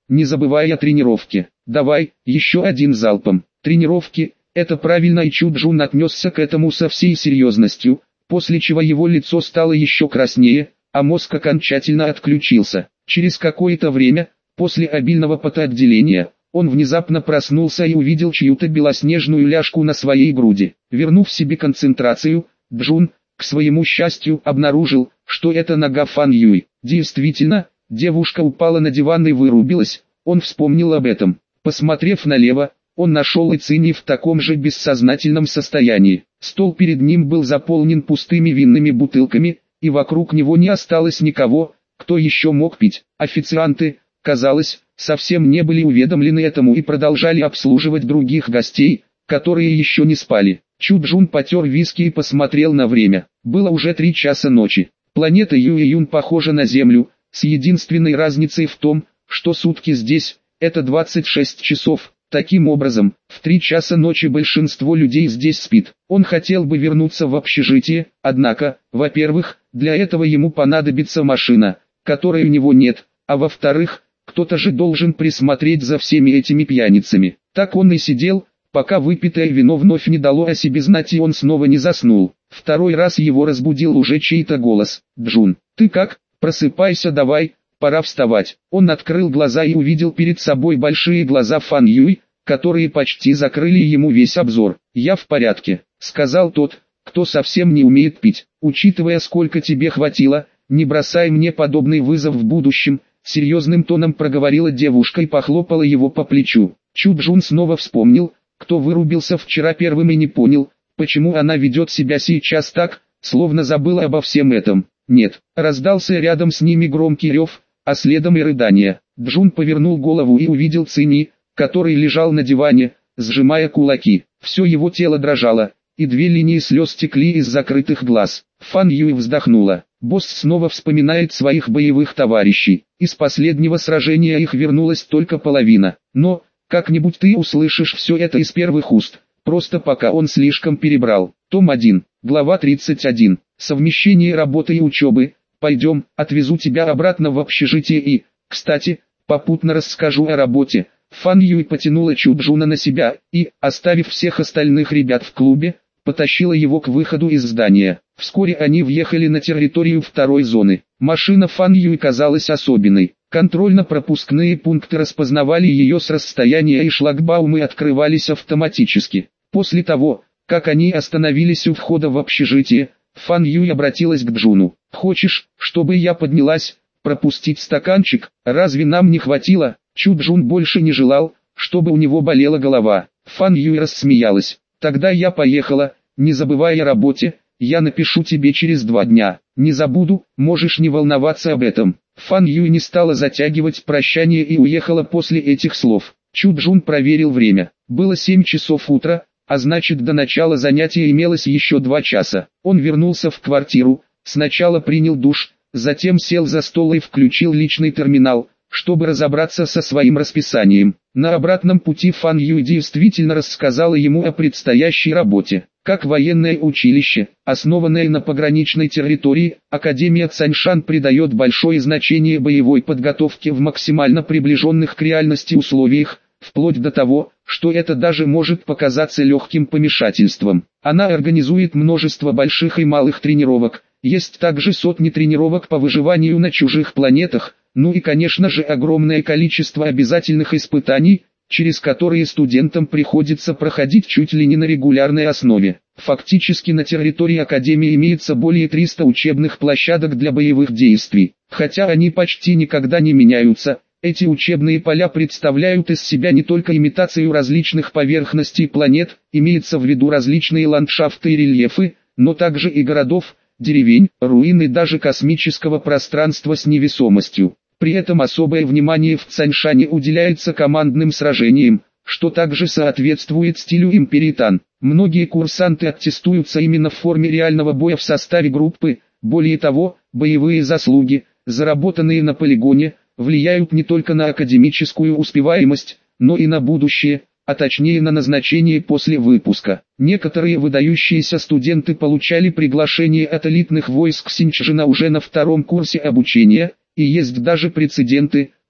Speaker 1: не забывай о тренировке. Давай, еще один залпом. Тренировки, это правильно, и Чуджун отнесся к этому со всей серьезностью, после чего его лицо стало еще краснее, а мозг окончательно отключился. Через какое-то время, после обильного потоотделения, он внезапно проснулся и увидел чью-то белоснежную ляжку на своей груди. Вернув себе концентрацию, Джун, к своему счастью, обнаружил, что это нога Фан Юй. Действительно, девушка упала на диван и вырубилась, он вспомнил об этом. Посмотрев налево, он нашел и Цинь в таком же бессознательном состоянии. Стол перед ним был заполнен пустыми винными бутылками, и вокруг него не осталось никого, кто еще мог пить. Официанты, казалось, совсем не были уведомлены этому и продолжали обслуживать других гостей, которые еще не спали. Чуджун потер виски и посмотрел на время. Было уже три часа ночи. Планета Юэ-Юн похожа на Землю, с единственной разницей в том, что сутки здесь – это двадцать шесть часов. Таким образом, в три часа ночи большинство людей здесь спит. Он хотел бы вернуться в общежитие, однако, во-первых, для этого ему понадобится машина, которой у него нет, а во-вторых, кто-то же должен присмотреть за всеми этими пьяницами. Так он и сидел, пока выпитое вино вновь не дало о себе знать и он снова не заснул. Второй раз его разбудил уже чей-то голос. «Джун, ты как? Просыпайся давай, пора вставать». Он открыл глаза и увидел перед собой большие глаза Фан Юй, которые почти закрыли ему весь обзор. «Я в порядке», — сказал тот, кто совсем не умеет пить. «Учитывая, сколько тебе хватило, не бросай мне подобный вызов в будущем», — серьезным тоном проговорила девушка и похлопала его по плечу. Чуджун снова вспомнил, кто вырубился вчера первым, и не понял, почему она ведет себя сейчас так, словно забыла обо всем этом. «Нет», — раздался рядом с ними громкий рев, а следом и рыдание. Джун повернул голову и увидел Цинь, который лежал на диване, сжимая кулаки. Все его тело дрожало, и две линии слез текли из закрытых глаз. Фан Юй вздохнула. Босс снова вспоминает своих боевых товарищей. Из последнего сражения их вернулась только половина. Но, как-нибудь ты услышишь все это из первых уст, просто пока он слишком перебрал. Том один, глава тридцать один. Совмещение работы и учебы. Пойдем, отвезу тебя обратно в общежитие и, кстати, попутно расскажу о работе. Фан Юй потянула Чуджуна на себя и, оставив всех остальных ребят в клубе, потащила его к выходу из здания. Вскоре они въехали на территорию второй зоны. Машина Фан Юй казалась особенной. Контрольно-пропускные пункты распознавали ее с расстояния, и шлагбаумы открывались автоматически. После того, как они остановились у входа в общежитие, Фан Юй обратилась к Джуну. «Хочешь, чтобы я поднялась, пропустить стаканчик? Разве нам не хватило?» Чуджун больше не желал, чтобы у него болела голова. Фан Юй рассмеялась. «Тогда я поехала, не забывай о работе, я напишу тебе через два дня». «Не забуду, можешь не волноваться об этом». Фан Юй не стала затягивать прощание и уехала после этих слов. Чуджун проверил время. Было семь часов утра, а значит, до начала занятия имелось еще два часа. Он вернулся в квартиру, сначала принял душ, затем сел за стол и включил личный терминал, чтобы разобраться со своим расписанием. На обратном пути Фан Юй действительно рассказала ему о предстоящей работе. Как военное училище, основанное на пограничной территории, Академия Цаньшан придает большое значение боевой подготовке в максимально приближенных к реальности условиях, вплоть до того, что это даже может показаться легким помешательством. Она организует множество больших и малых тренировок, есть также сотни тренировок по выживанию на чужих планетах, ну и конечно же огромное количество обязательных испытаний, через которые студентам приходится проходить чуть ли не на регулярной основе. Фактически на территории Академии имеется более триста учебных площадок для боевых действий. Хотя они почти никогда не меняются, эти учебные поля представляют из себя не только имитацию различных поверхностей планет, имеется в виду различные ландшафты и рельефы, но также и городов, деревень, руин и даже космического пространства с невесомостью. При этом особое внимание в Цаньшане уделяется командным сражениям, что также соответствует стилю Империи Тан. Многие курсанты аттестуются именно в форме реального боя в составе группы. Более того, боевые заслуги, заработанные на полигоне, влияют не только на академическую успеваемость, но и на будущее, а точнее на назначение после выпуска. Некоторые выдающиеся студенты получали приглашение от элитных войск Синьчжина уже на втором курсе обучения, и есть даже прецеденты,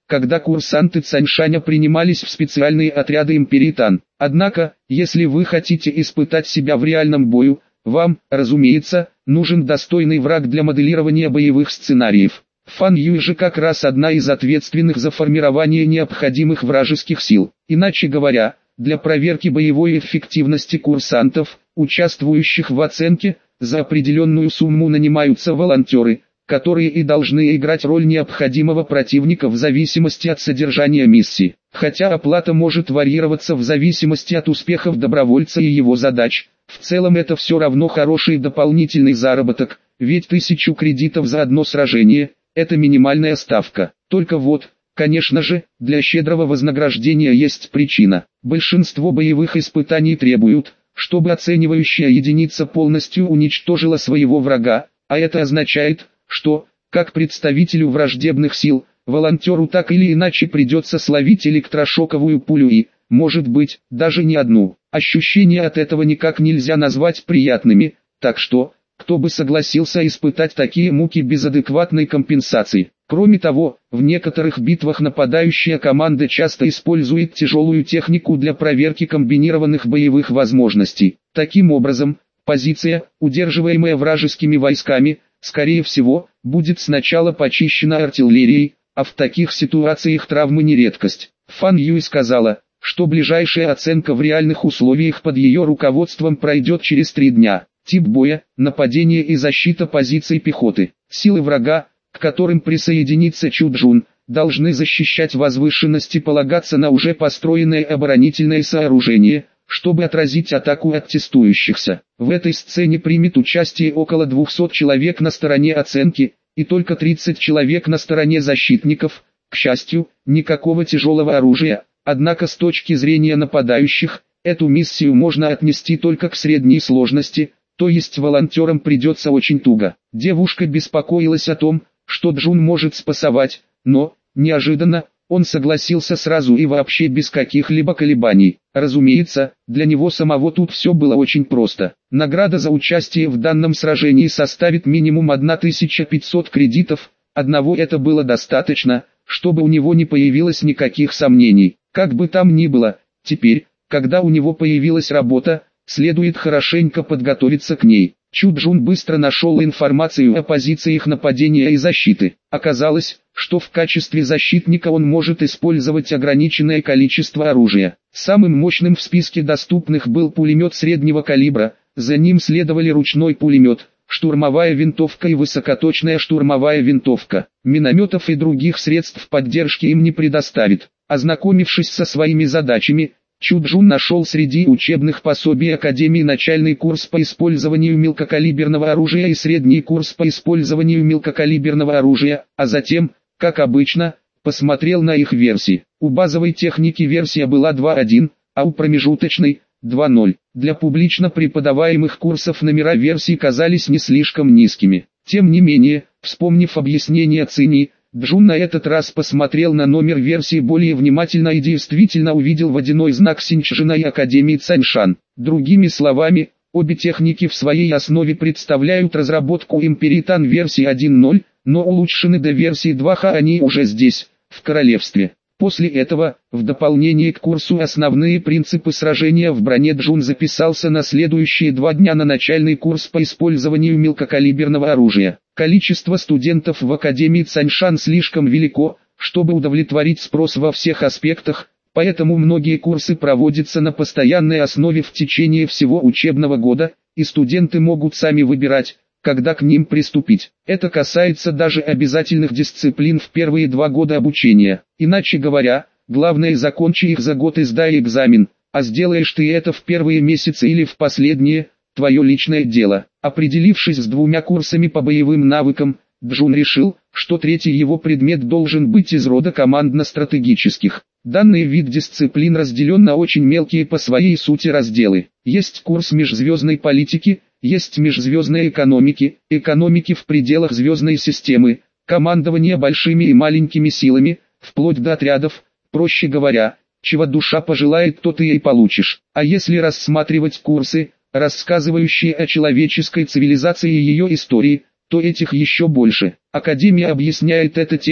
Speaker 1: когда курсанты Цаньшаня принимались в специальные отряды Империи Тан. Однако, если вы хотите испытать себя в реальном бою, вам, разумеется, нужен достойный враг для моделирования боевых сценариев. Фан Юй же как раз одна из ответственных за формирование необходимых вражеских сил. Иначе говоря, для проверки боевой эффективности курсантов, участвующих в оценке, за определенную сумму нанимаются волонтеры, которые и должны играть роль необходимого противника в зависимости от содержания миссии. Хотя оплата может варьироваться в зависимости от успехов добровольца и его задач, в целом это все равно хороший дополнительный заработок, ведь тысячу кредитов за одно сражение – это минимальная ставка. Только вот, конечно же, для щедрого вознаграждения есть причина. Большинство боевых испытаний требуют, чтобы оценивающая единица полностью уничтожила своего врага, а это означает, что, как представителю враждебных сил, волонтеру так или иначе придется словить электрошоковую пулю и, может быть, даже не одну. Ощущения от этого никак нельзя назвать приятными, так что, кто бы согласился испытать такие муки без адекватной компенсации. Кроме того, в некоторых битвах нападающая команда часто использует тяжелую технику для проверки комбинированных боевых возможностей. Таким образом, позиция, удерживаемая вражескими войсками, скорее всего, будет сначала почищена артиллерией, а в таких ситуациях травмы не редкость. Фан Юй сказала, что ближайшая оценка в реальных условиях под ее руководством пройдет через три дня. Тип боя, нападение и защита позиций пехоты. Силы врага, к которым присоединится Чуджун, должны защищать возвышенность и полагаться на уже построенное оборонительное сооружение, чтобы отразить атаку аттестующихся. В этой сцене примет участие около двухсот человек на стороне оценки, и только тридцать человек на стороне защитников. К счастью, никакого тяжелого оружия, однако с точки зрения нападающих, эту миссию можно отнести только к средней сложности, то есть волонтерам придется очень туго. Девушка беспокоилась о том, что Джун может спасовать, но, неожиданно, он согласился сразу и вообще без каких-либо колебаний. Разумеется, для него самого тут все было очень просто. Награда за участие в данном сражении составит минимум тысяча пятьсот кредитов, одного это было достаточно, чтобы у него не появилось никаких сомнений. Как бы там ни было, теперь, когда у него появилась работа, следует хорошенько подготовиться к ней. Чуджун быстро нашел информацию о позициях нападения и защиты. Оказалось, что в качестве защитника он может использовать ограниченное количество оружия. Самым мощным в списке доступных был пулемет среднего калибра, за ним следовали ручной пулемет, штурмовая винтовка и высокоточная штурмовая винтовка. Минометов и других средств поддержки им не предоставит. Ознакомившись со своими задачами, Чуджун нашел среди учебных пособий Академии начальный курс по использованию мелкокалиберного оружия и средний курс по использованию мелкокалиберного оружия, а затем, как обычно, посмотрел на их версии. У базовой техники версия была два точка один, а у промежуточной – два точка ноль. Для публично преподаваемых курсов номера версий казались не слишком низкими. Тем не менее, вспомнив объяснение Цини, Джун на этот раз посмотрел на номер версии более внимательно и действительно увидел водяной знак Синьчжина и Академии Цаньшан. Другими словами, обе техники в своей основе представляют разработку Империи Тан версии один точка ноль, но улучшены до версии два точка ха они уже здесь, в королевстве. После этого, в дополнение к курсу «Основные принципы сражения в броне», Джун записался на следующие два дня на начальный курс по использованию мелкокалиберного оружия. Количество студентов в Академии Цаньшан слишком велико, чтобы удовлетворить спрос во всех аспектах, поэтому многие курсы проводятся на постоянной основе в течение всего учебного года, и студенты могут сами выбирать, когда к ним приступить. Это касается даже обязательных дисциплин в первые два года обучения. Иначе говоря, главное закончи их за год и сдай экзамен, а сделаешь ты это в первые месяцы или в последние, твое личное дело. Определившись с двумя курсами по боевым навыкам, Джун решил, что третий его предмет должен быть из рода командно-стратегических. Данный вид дисциплин разделен на очень мелкие по своей сути разделы. Есть курс межзвездной политики, есть межзвездной экономики, экономики в пределах звездной системы, командование большими и маленькими силами, вплоть до отрядов, проще говоря, чего душа пожелает, то ты и получишь. А если рассматривать курсы, рассказывающие о человеческой цивилизации и ее истории, то этих еще больше. Академия объясняет это тем,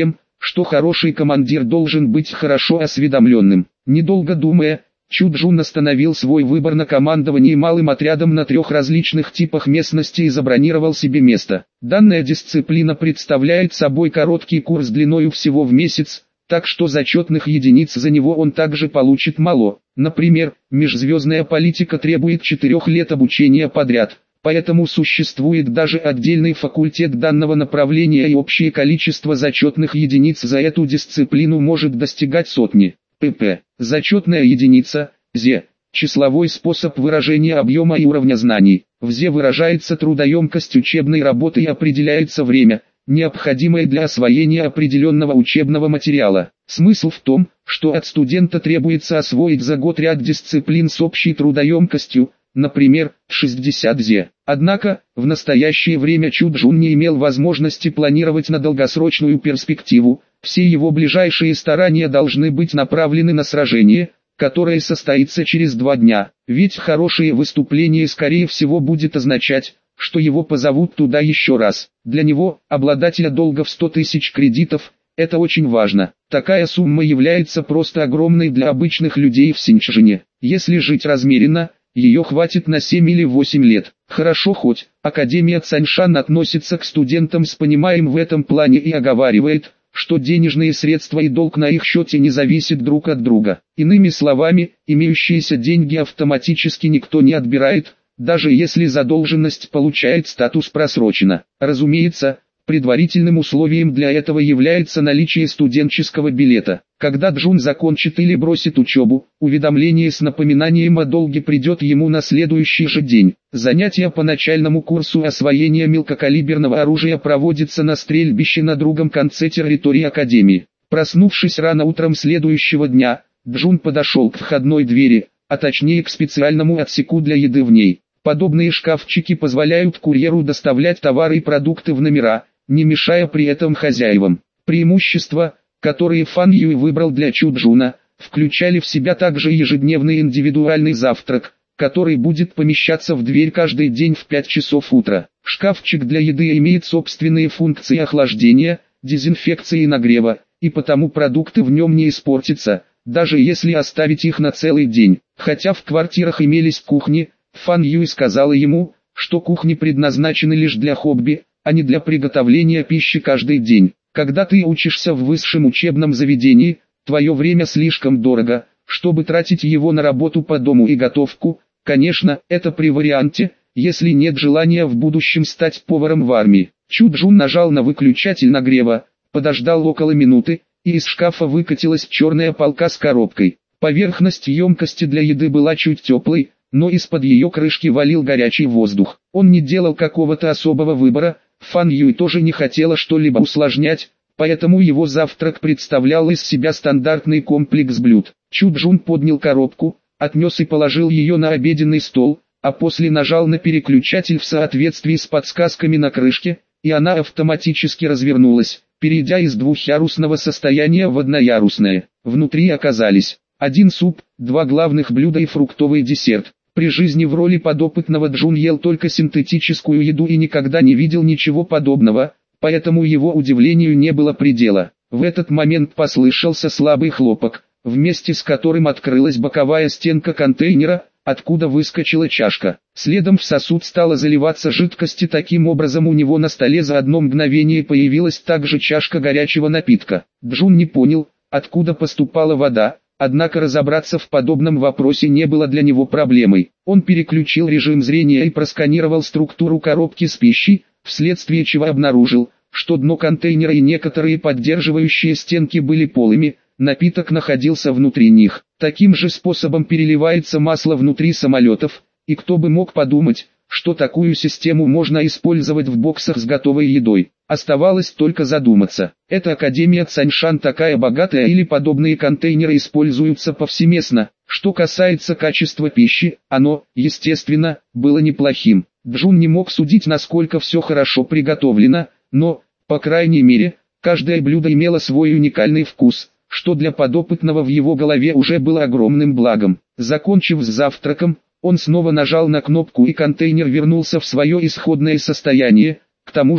Speaker 1: что хороший командир должен быть хорошо осведомленным. Недолго думая, Чу Джун остановил свой выбор на командовании малым отрядом на трех различных типах местности и забронировал себе место. Данная дисциплина представляет собой короткий курс длиною всего в месяц, так что зачетных единиц за него он также получит мало. Например, межзвездная политика требует четырех лет обучения подряд, поэтому существует даже отдельный факультет данного направления и общее количество зачетных единиц за эту дисциплину может достигать сотни. ПП. Зачетная единица, зе. Числовой способ выражения объема и уровня знаний. В зе выражается трудоемкость учебной работы и определяется время, необходимое для освоения определенного учебного материала. Смысл в том, что от студента требуется освоить за год ряд дисциплин с общей трудоемкостью, например, шестьдесят зе. Однако, в настоящее время Чу Джун не имел возможности планировать на долгосрочную перспективу. Все его ближайшие старания должны быть направлены на сражение, которое состоится через два дня, ведь хорошее выступление скорее всего будет означать, что его позовут туда еще раз. Для него, обладателя долга в сто тысяч кредитов, это очень важно. Такая сумма является просто огромной для обычных людей в Синьчжэне. Если жить размеренно, ее хватит на семь или восемь лет. Хорошо хоть, Академия Цаньшан относится к студентам с пониманием в этом плане и оговаривает, что денежные средства и долг на их счете не зависят друг от друга. Иными словами, имеющиеся деньги автоматически никто не отбирает, даже если задолженность получает статус просрочена. Разумеется, предварительным условием для этого является наличие студенческого билета. Когда Джун закончит или бросит учебу, уведомление с напоминанием о долге придет ему на следующий же день. Занятия по начальному курсу освоения мелкокалиберного оружия проводятся на стрельбище на другом конце территории Академии. Проснувшись рано утром следующего дня, Джун подошел к входной двери, а точнее к специальному отсеку для еды в ней. Подобные шкафчики позволяют курьеру доставлять товары и продукты в номера, не мешая при этом хозяевам. Преимущества, которые Фан Юй выбрал для Чу Джуна, включали в себя также ежедневный индивидуальный завтрак, который будет помещаться в дверь каждый день в пять часов утра. Шкафчик для еды имеет собственные функции охлаждения, дезинфекции и нагрева, и потому продукты в нем не испортятся, даже если оставить их на целый день. Хотя в квартирах имелись кухни, Фан Юй сказала ему, что кухни предназначены лишь для хобби, а не для приготовления пищи каждый день. Когда ты учишься в высшем учебном заведении, твое время слишком дорого, чтобы тратить его на работу по дому и готовку. Конечно, это при варианте, если нет желания в будущем стать поваром в армии. Чу Джун нажал на выключатель нагрева, подождал около минуты, и из шкафа выкатилась черная полка с коробкой. Поверхность емкости для еды была чуть теплой, но из-под ее крышки валил горячий воздух. Он не делал какого-то особого выбора, Фан Юй тоже не хотела что-либо усложнять, поэтому его завтрак представлял из себя стандартный комплекс блюд. Чу Джун поднял коробку, отнес и положил ее на обеденный стол, а после нажал на переключатель в соответствии с подсказками на крышке, и она автоматически развернулась, перейдя из двухъярусного состояния в одноярусное. Внутри оказались один суп, два главных блюда и фруктовый десерт. При жизни в роли подопытного Джун ел только синтетическую еду и никогда не видел ничего подобного, поэтому его удивлению не было предела. В этот момент послышался слабый хлопок, вместе с которым открылась боковая стенка контейнера, откуда выскочила чашка. Следом в сосуд стала заливаться жидкость, и таким образом у него на столе за одно мгновение появилась также чашка горячего напитка. Джун не понял, откуда поступала вода. Однако разобраться в подобном вопросе не было для него проблемой. Он переключил режим зрения и просканировал структуру коробки с пищей, вследствие чего обнаружил, что дно контейнера и некоторые поддерживающие стенки были полыми, напиток находился внутри них. Таким же способом переливается масло внутри самолетов, и кто бы мог подумать, что такую систему можно использовать в боксах с готовой едой. Оставалось только задуматься, эта Академия Цаньшан такая богатая или подобные контейнеры используются повсеместно. Что касается качества пищи, оно, естественно, было неплохим. Джун не мог судить, насколько все хорошо приготовлено, но, по крайней мере, каждое блюдо имело свой уникальный вкус, что для подопытного в его голове уже было огромным благом. Закончив с завтраком, он снова нажал на кнопку, и контейнер вернулся в свое исходное состояние. К тому же,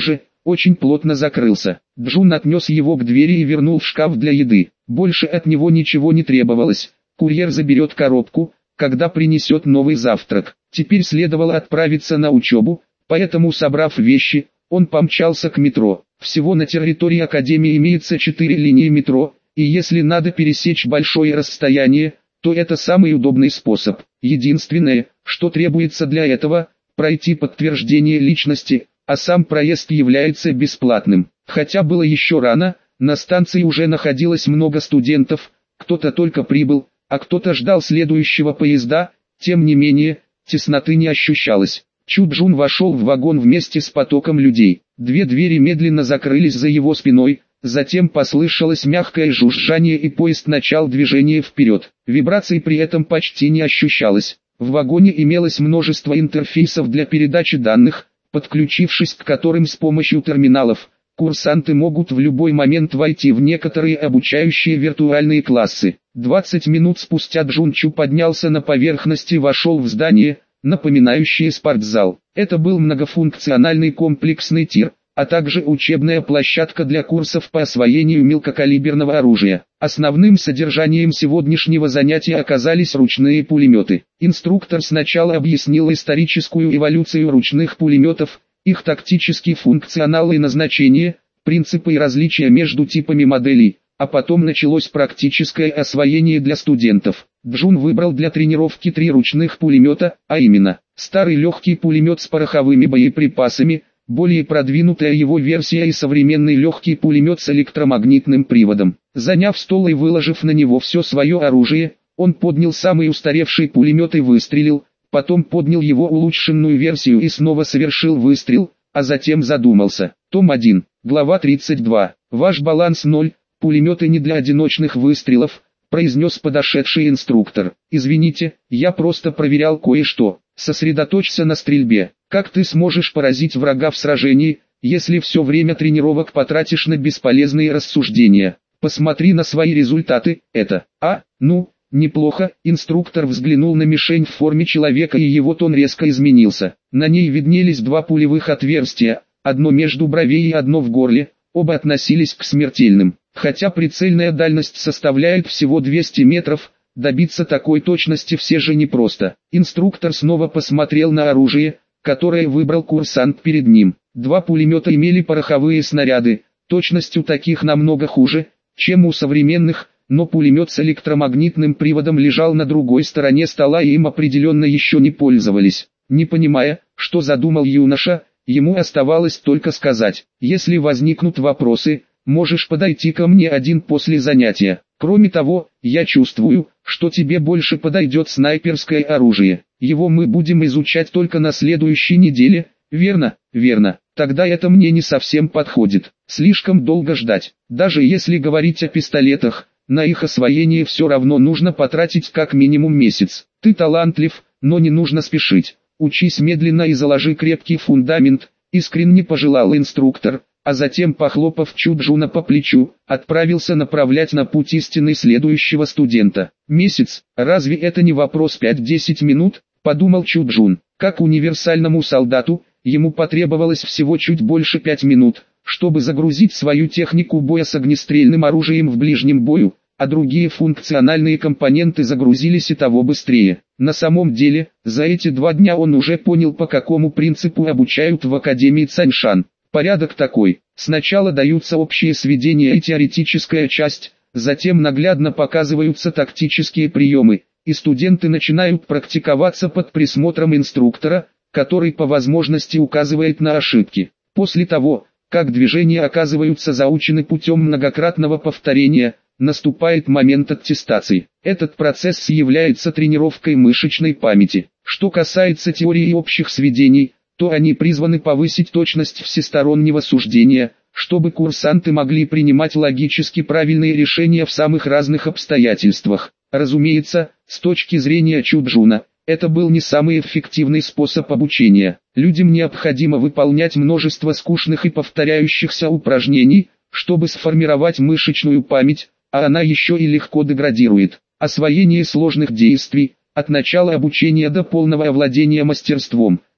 Speaker 1: очень плотно закрылся. Джун отнес его к двери и вернул в шкаф для еды. Больше от него ничего не требовалось. Курьер заберет коробку, когда принесет новый завтрак. Теперь следовало отправиться на учебу, поэтому, собрав вещи, он помчался к метро. Всего на территории Академии имеется четыре линии метро, и если надо пересечь большое расстояние, то это самый удобный способ. Единственное, что требуется для этого, пройти подтверждение личности, а сам проезд является бесплатным. Хотя было еще рано, на станции уже находилось много студентов, кто-то только прибыл, а кто-то ждал следующего поезда, тем не менее, тесноты не ощущалось. Чу Джун вошел в вагон вместе с потоком людей. Две двери медленно закрылись за его спиной, затем послышалось мягкое жужжание и поезд начал движение вперед. Вибраций при этом почти не ощущалось. В вагоне имелось множество интерфейсов для передачи данных, подключившись к которым с помощью терминалов, курсанты могут в любой момент войти в некоторые обучающие виртуальные классы. двадцать минут спустя Джун Чу поднялся на поверхность и вошел в здание, напоминающее спортзал. Это был многофункциональный комплексный тир, а также учебная площадка для курсов по освоению мелкокалиберного оружия. Основным содержанием сегодняшнего занятия оказались ручные пулеметы. Инструктор сначала объяснил историческую эволюцию ручных пулеметов, их тактический функционал и назначение, принципы и различия между типами моделей, а потом началось практическое освоение для студентов. Джун выбрал для тренировки три ручных пулемета, а именно, старый легкий пулемет с пороховыми боеприпасами, более продвинутая его версия и современный легкий пулемет с электромагнитным приводом. Заняв стол и выложив на него все свое оружие, он поднял самый устаревший пулемет и выстрелил, потом поднял его улучшенную версию и снова совершил выстрел, а затем задумался. Том один, глава тридцать два. Ваш баланс ноль, пулеметы не для одиночных выстрелов, произнес подошедший инструктор. Извините, я просто проверял кое-что. Сосредоточься на стрельбе. Как ты сможешь поразить врага в сражении, если все время тренировок потратишь на бесполезные рассуждения? Посмотри на свои результаты, это, а, ну, неплохо. Инструктор взглянул на мишень в форме человека и его тон резко изменился. На ней виднелись два пулевых отверстия, одно между бровей и одно в горле, оба относились к смертельным. Хотя прицельная дальность составляет всего двести метров, добиться такой точности все же непросто. Инструктор снова посмотрел на оружие, которое выбрал курсант перед ним. Два пулемета имели пороховые снаряды, точность у таких намного хуже, чем у современных, но пулемет с электромагнитным приводом лежал на другой стороне стола и им определенно еще не пользовались. Не понимая, что задумал юноша, ему оставалось только сказать: если возникнут вопросы, можешь подойти ко мне один после занятия. Кроме того, я чувствую, что тебе больше подойдет снайперское оружие. Его мы будем изучать только на следующей неделе, верно? Верно. Тогда это мне не совсем подходит. Слишком долго ждать. Даже если говорить о пистолетах, на их освоение все равно нужно потратить как минимум месяц. Ты талантлив, но не нужно спешить. Учись медленно и заложи крепкий фундамент, искренне пожелал инструктор, а затем, похлопав Чу Джуна по плечу, отправился направлять на путь истины следующего студента. Месяц, разве это не вопрос пять-десять минут, подумал Чу Джун. Как универсальному солдату, ему потребовалось всего чуть больше пять минут, чтобы загрузить свою технику боя с огнестрельным оружием в ближнем бою, а другие функциональные компоненты загрузились и того быстрее. На самом деле, за эти два дня он уже понял, по какому принципу обучают в Академии Цаньшан. Порядок такой: сначала даются общие сведения и теоретическая часть, затем наглядно показываются тактические приемы, и студенты начинают практиковаться под присмотром инструктора, который по возможности указывает на ошибки. После того, как движения оказываются заучены путем многократного повторения, наступает момент аттестации. Этот процесс является тренировкой мышечной памяти. Что касается теории и общих сведений, то они призваны повысить точность всестороннего суждения, чтобы курсанты могли принимать логически правильные решения в самых разных обстоятельствах. Разумеется, с точки зрения Чу Джуна, это был не самый эффективный способ обучения. Людям необходимо выполнять множество скучных и повторяющихся упражнений, чтобы сформировать мышечную память, а она еще и легко деградирует. Освоение сложных действий, от начала обучения до полного овладения мастерством,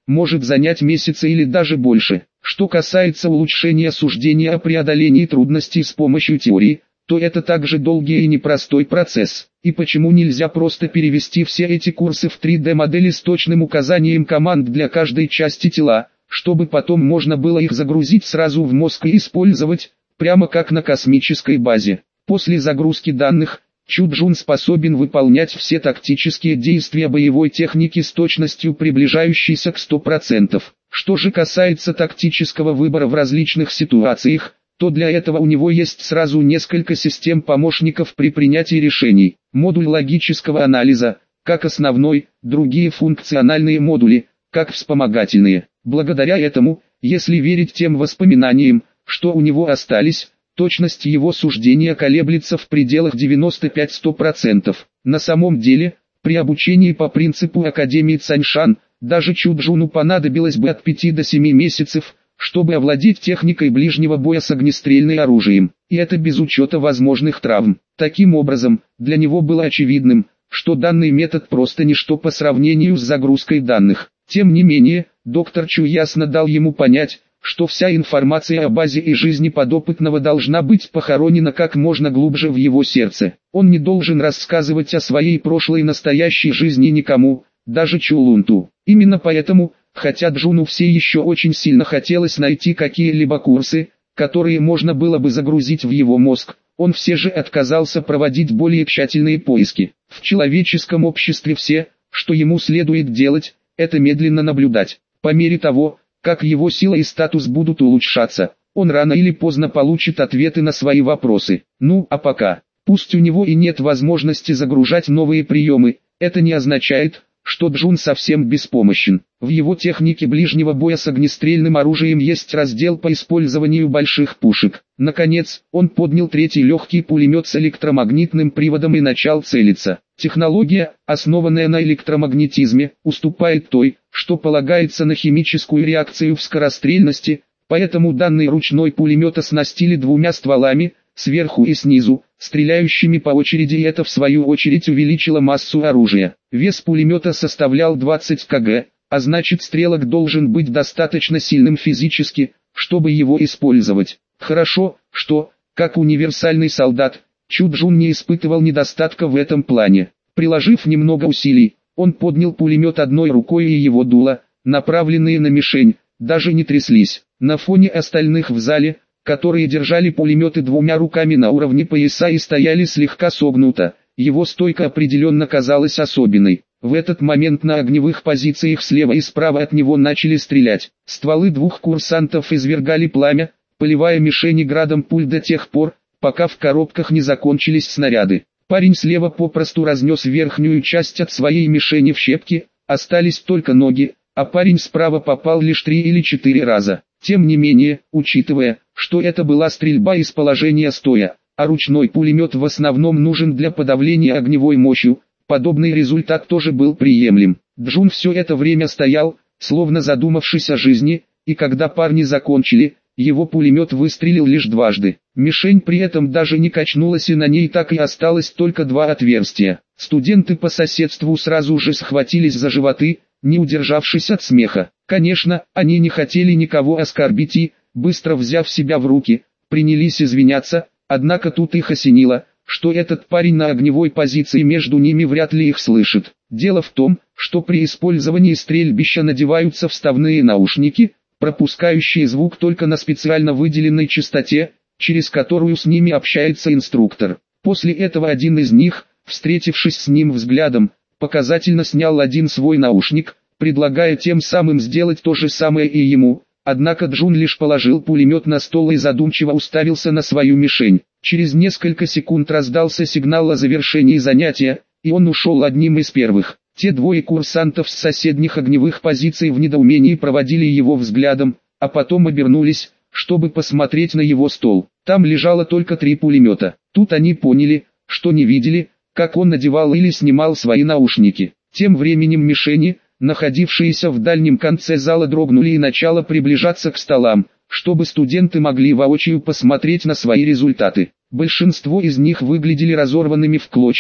Speaker 1: может занять месяцы или даже больше. Что касается улучшения суждения о преодолении трудностей с помощью теории, то это также долгий и непростой процесс. И почему нельзя просто перевести все эти курсы в три дэ модели с точным указанием команд для каждой части тела, чтобы потом можно было их загрузить сразу в мозг и использовать, прямо как на космической базе. После загрузки данных, Чу-Джун способен выполнять все тактические действия боевой техники с точностью приближающейся к ста процентам. Что же касается тактического выбора в различных ситуациях, то для этого у него есть сразу несколько систем помощников при принятии решений. Модуль логического анализа, как основной, другие функциональные модули, как вспомогательные. Благодаря этому, если верить тем воспоминаниям, что у него остались, точность его суждения колеблется в пределах девяноста пяти — ста процентов. На самом деле, при обучении по принципу Академии Цаньшан, даже Чу-Джуну понадобилось бы от пяти до семи месяцев, чтобы овладеть техникой ближнего боя с огнестрельным оружием, и это без учета возможных травм. Таким образом, для него было очевидным, что данный метод просто ничто по сравнению с загрузкой данных. Тем не менее, доктор Чу ясно дал ему понять, что вся информация о базе и жизни подопытного должна быть похоронена как можно глубже в его сердце. Он не должен рассказывать о своей прошлой и настоящей жизни никому, даже Чу Лунту. Именно поэтому, хотя Джуну все еще очень сильно хотелось найти какие-либо курсы, которые можно было бы загрузить в его мозг, он все же отказался проводить более тщательные поиски. В человеческом обществе все, что ему следует делать, это медленно наблюдать. По мере того, как его сила и статус будут улучшаться, он рано или поздно получит ответы на свои вопросы. Ну а пока, пусть у него и нет возможности загружать новые приемы, это не означает, что Джун совсем беспомощен. В его технике ближнего боя с огнестрельным оружием есть раздел по использованию больших пушек. Наконец, он поднял третий легкий пулемет с электромагнитным приводом и начал целиться. Технология, основанная на электромагнетизме, уступает той, что полагается на химическую реакцию в скорострельности, поэтому данный ручной пулемет оснастили двумя стволами, сверху и снизу, стреляющими по очереди, и это в свою очередь увеличило массу оружия. Вес пулемета составлял двадцать килограммов, а значит стрелок должен быть достаточно сильным физически, чтобы его использовать. Хорошо, что, как универсальный солдат, Чу-Джун не испытывал недостатка в этом плане. Приложив немного усилий, он поднял пулемет одной рукой, и его дуло, направленные на мишень, даже не тряслись. На фоне остальных в зале, которые держали пулеметы двумя руками на уровне пояса и стояли слегка согнуто, его стойка определенно казалась особенной. В этот момент на огневых позициях слева и справа от него начали стрелять. Стволы двух курсантов извергали пламя, поливая мишени градом пуль до тех пор, пока в коробках не закончились снаряды. Парень слева попросту разнес верхнюю часть от своей мишени в щепки, остались только ноги, а парень справа попал лишь три или четыре раза. Тем не менее, учитывая, что это была стрельба из положения стоя, а ручной пулемет в основном нужен для подавления огневой мощью, подобный результат тоже был приемлем. Джун все это время стоял, словно задумавшись о жизни, и когда парни закончили, его пулемет выстрелил лишь дважды. Мишень при этом даже не качнулась, и на ней так и осталось только два отверстия. Студенты по соседству сразу же схватились за животы, не удержавшись от смеха. Конечно, они не хотели никого оскорбить и, быстро взяв себя в руки, принялись извиняться, однако тут их осенило, что этот парень на огневой позиции между ними вряд ли их слышит. Дело в том, что при использовании стрельбища надеваются вставные наушники, пропускающие звук только на специально выделенной частоте, через которую с ними общается инструктор. После этого один из них, встретившись с ним взглядом, показательно снял один свой наушник, предлагая тем самым сделать то же самое и ему, однако Джун лишь положил пулемет на стол и задумчиво уставился на свою мишень. Через несколько секунд раздался сигнал о завершении занятия, и он ушел одним из первых. Те двое курсантов с соседних огневых позиций в недоумении проводили его взглядом, а потом обернулись, чтобы посмотреть на его стол. Там лежало только три пулемета. Тут они поняли, что не видели, как он надевал или снимал свои наушники. Тем временем мишени, находившиеся в дальнем конце зала, дрогнули и начало приближаться к столам, чтобы студенты могли воочию посмотреть на свои результаты. Большинство из них выглядели разорванными в клочья,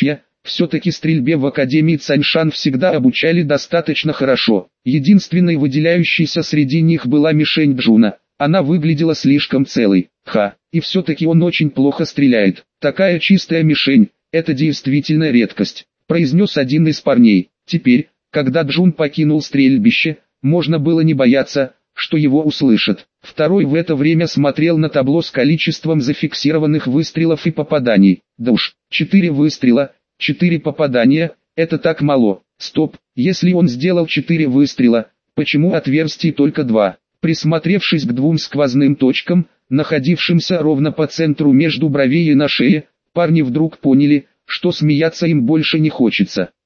Speaker 1: Все-таки стрельбе в Академии Цаньшан всегда обучали достаточно хорошо. Единственной выделяющейся среди них была мишень Джуна. Она выглядела слишком целой. Ха, и все-таки он очень плохо стреляет. Такая чистая мишень, это действительно редкость, произнес один из парней. Теперь, когда Джун покинул стрельбище, можно было не бояться, что его услышат. Второй в это время смотрел на табло с количеством зафиксированных выстрелов и попаданий. Да уж, четыре выстрела, четыре попадания, это так мало. Стоп, если он сделал четыре выстрела, почему отверстий только два? Присмотревшись к двум сквозным точкам, находившимся ровно по центру между бровей и на шее, парни вдруг поняли, что смеяться им больше не хочется.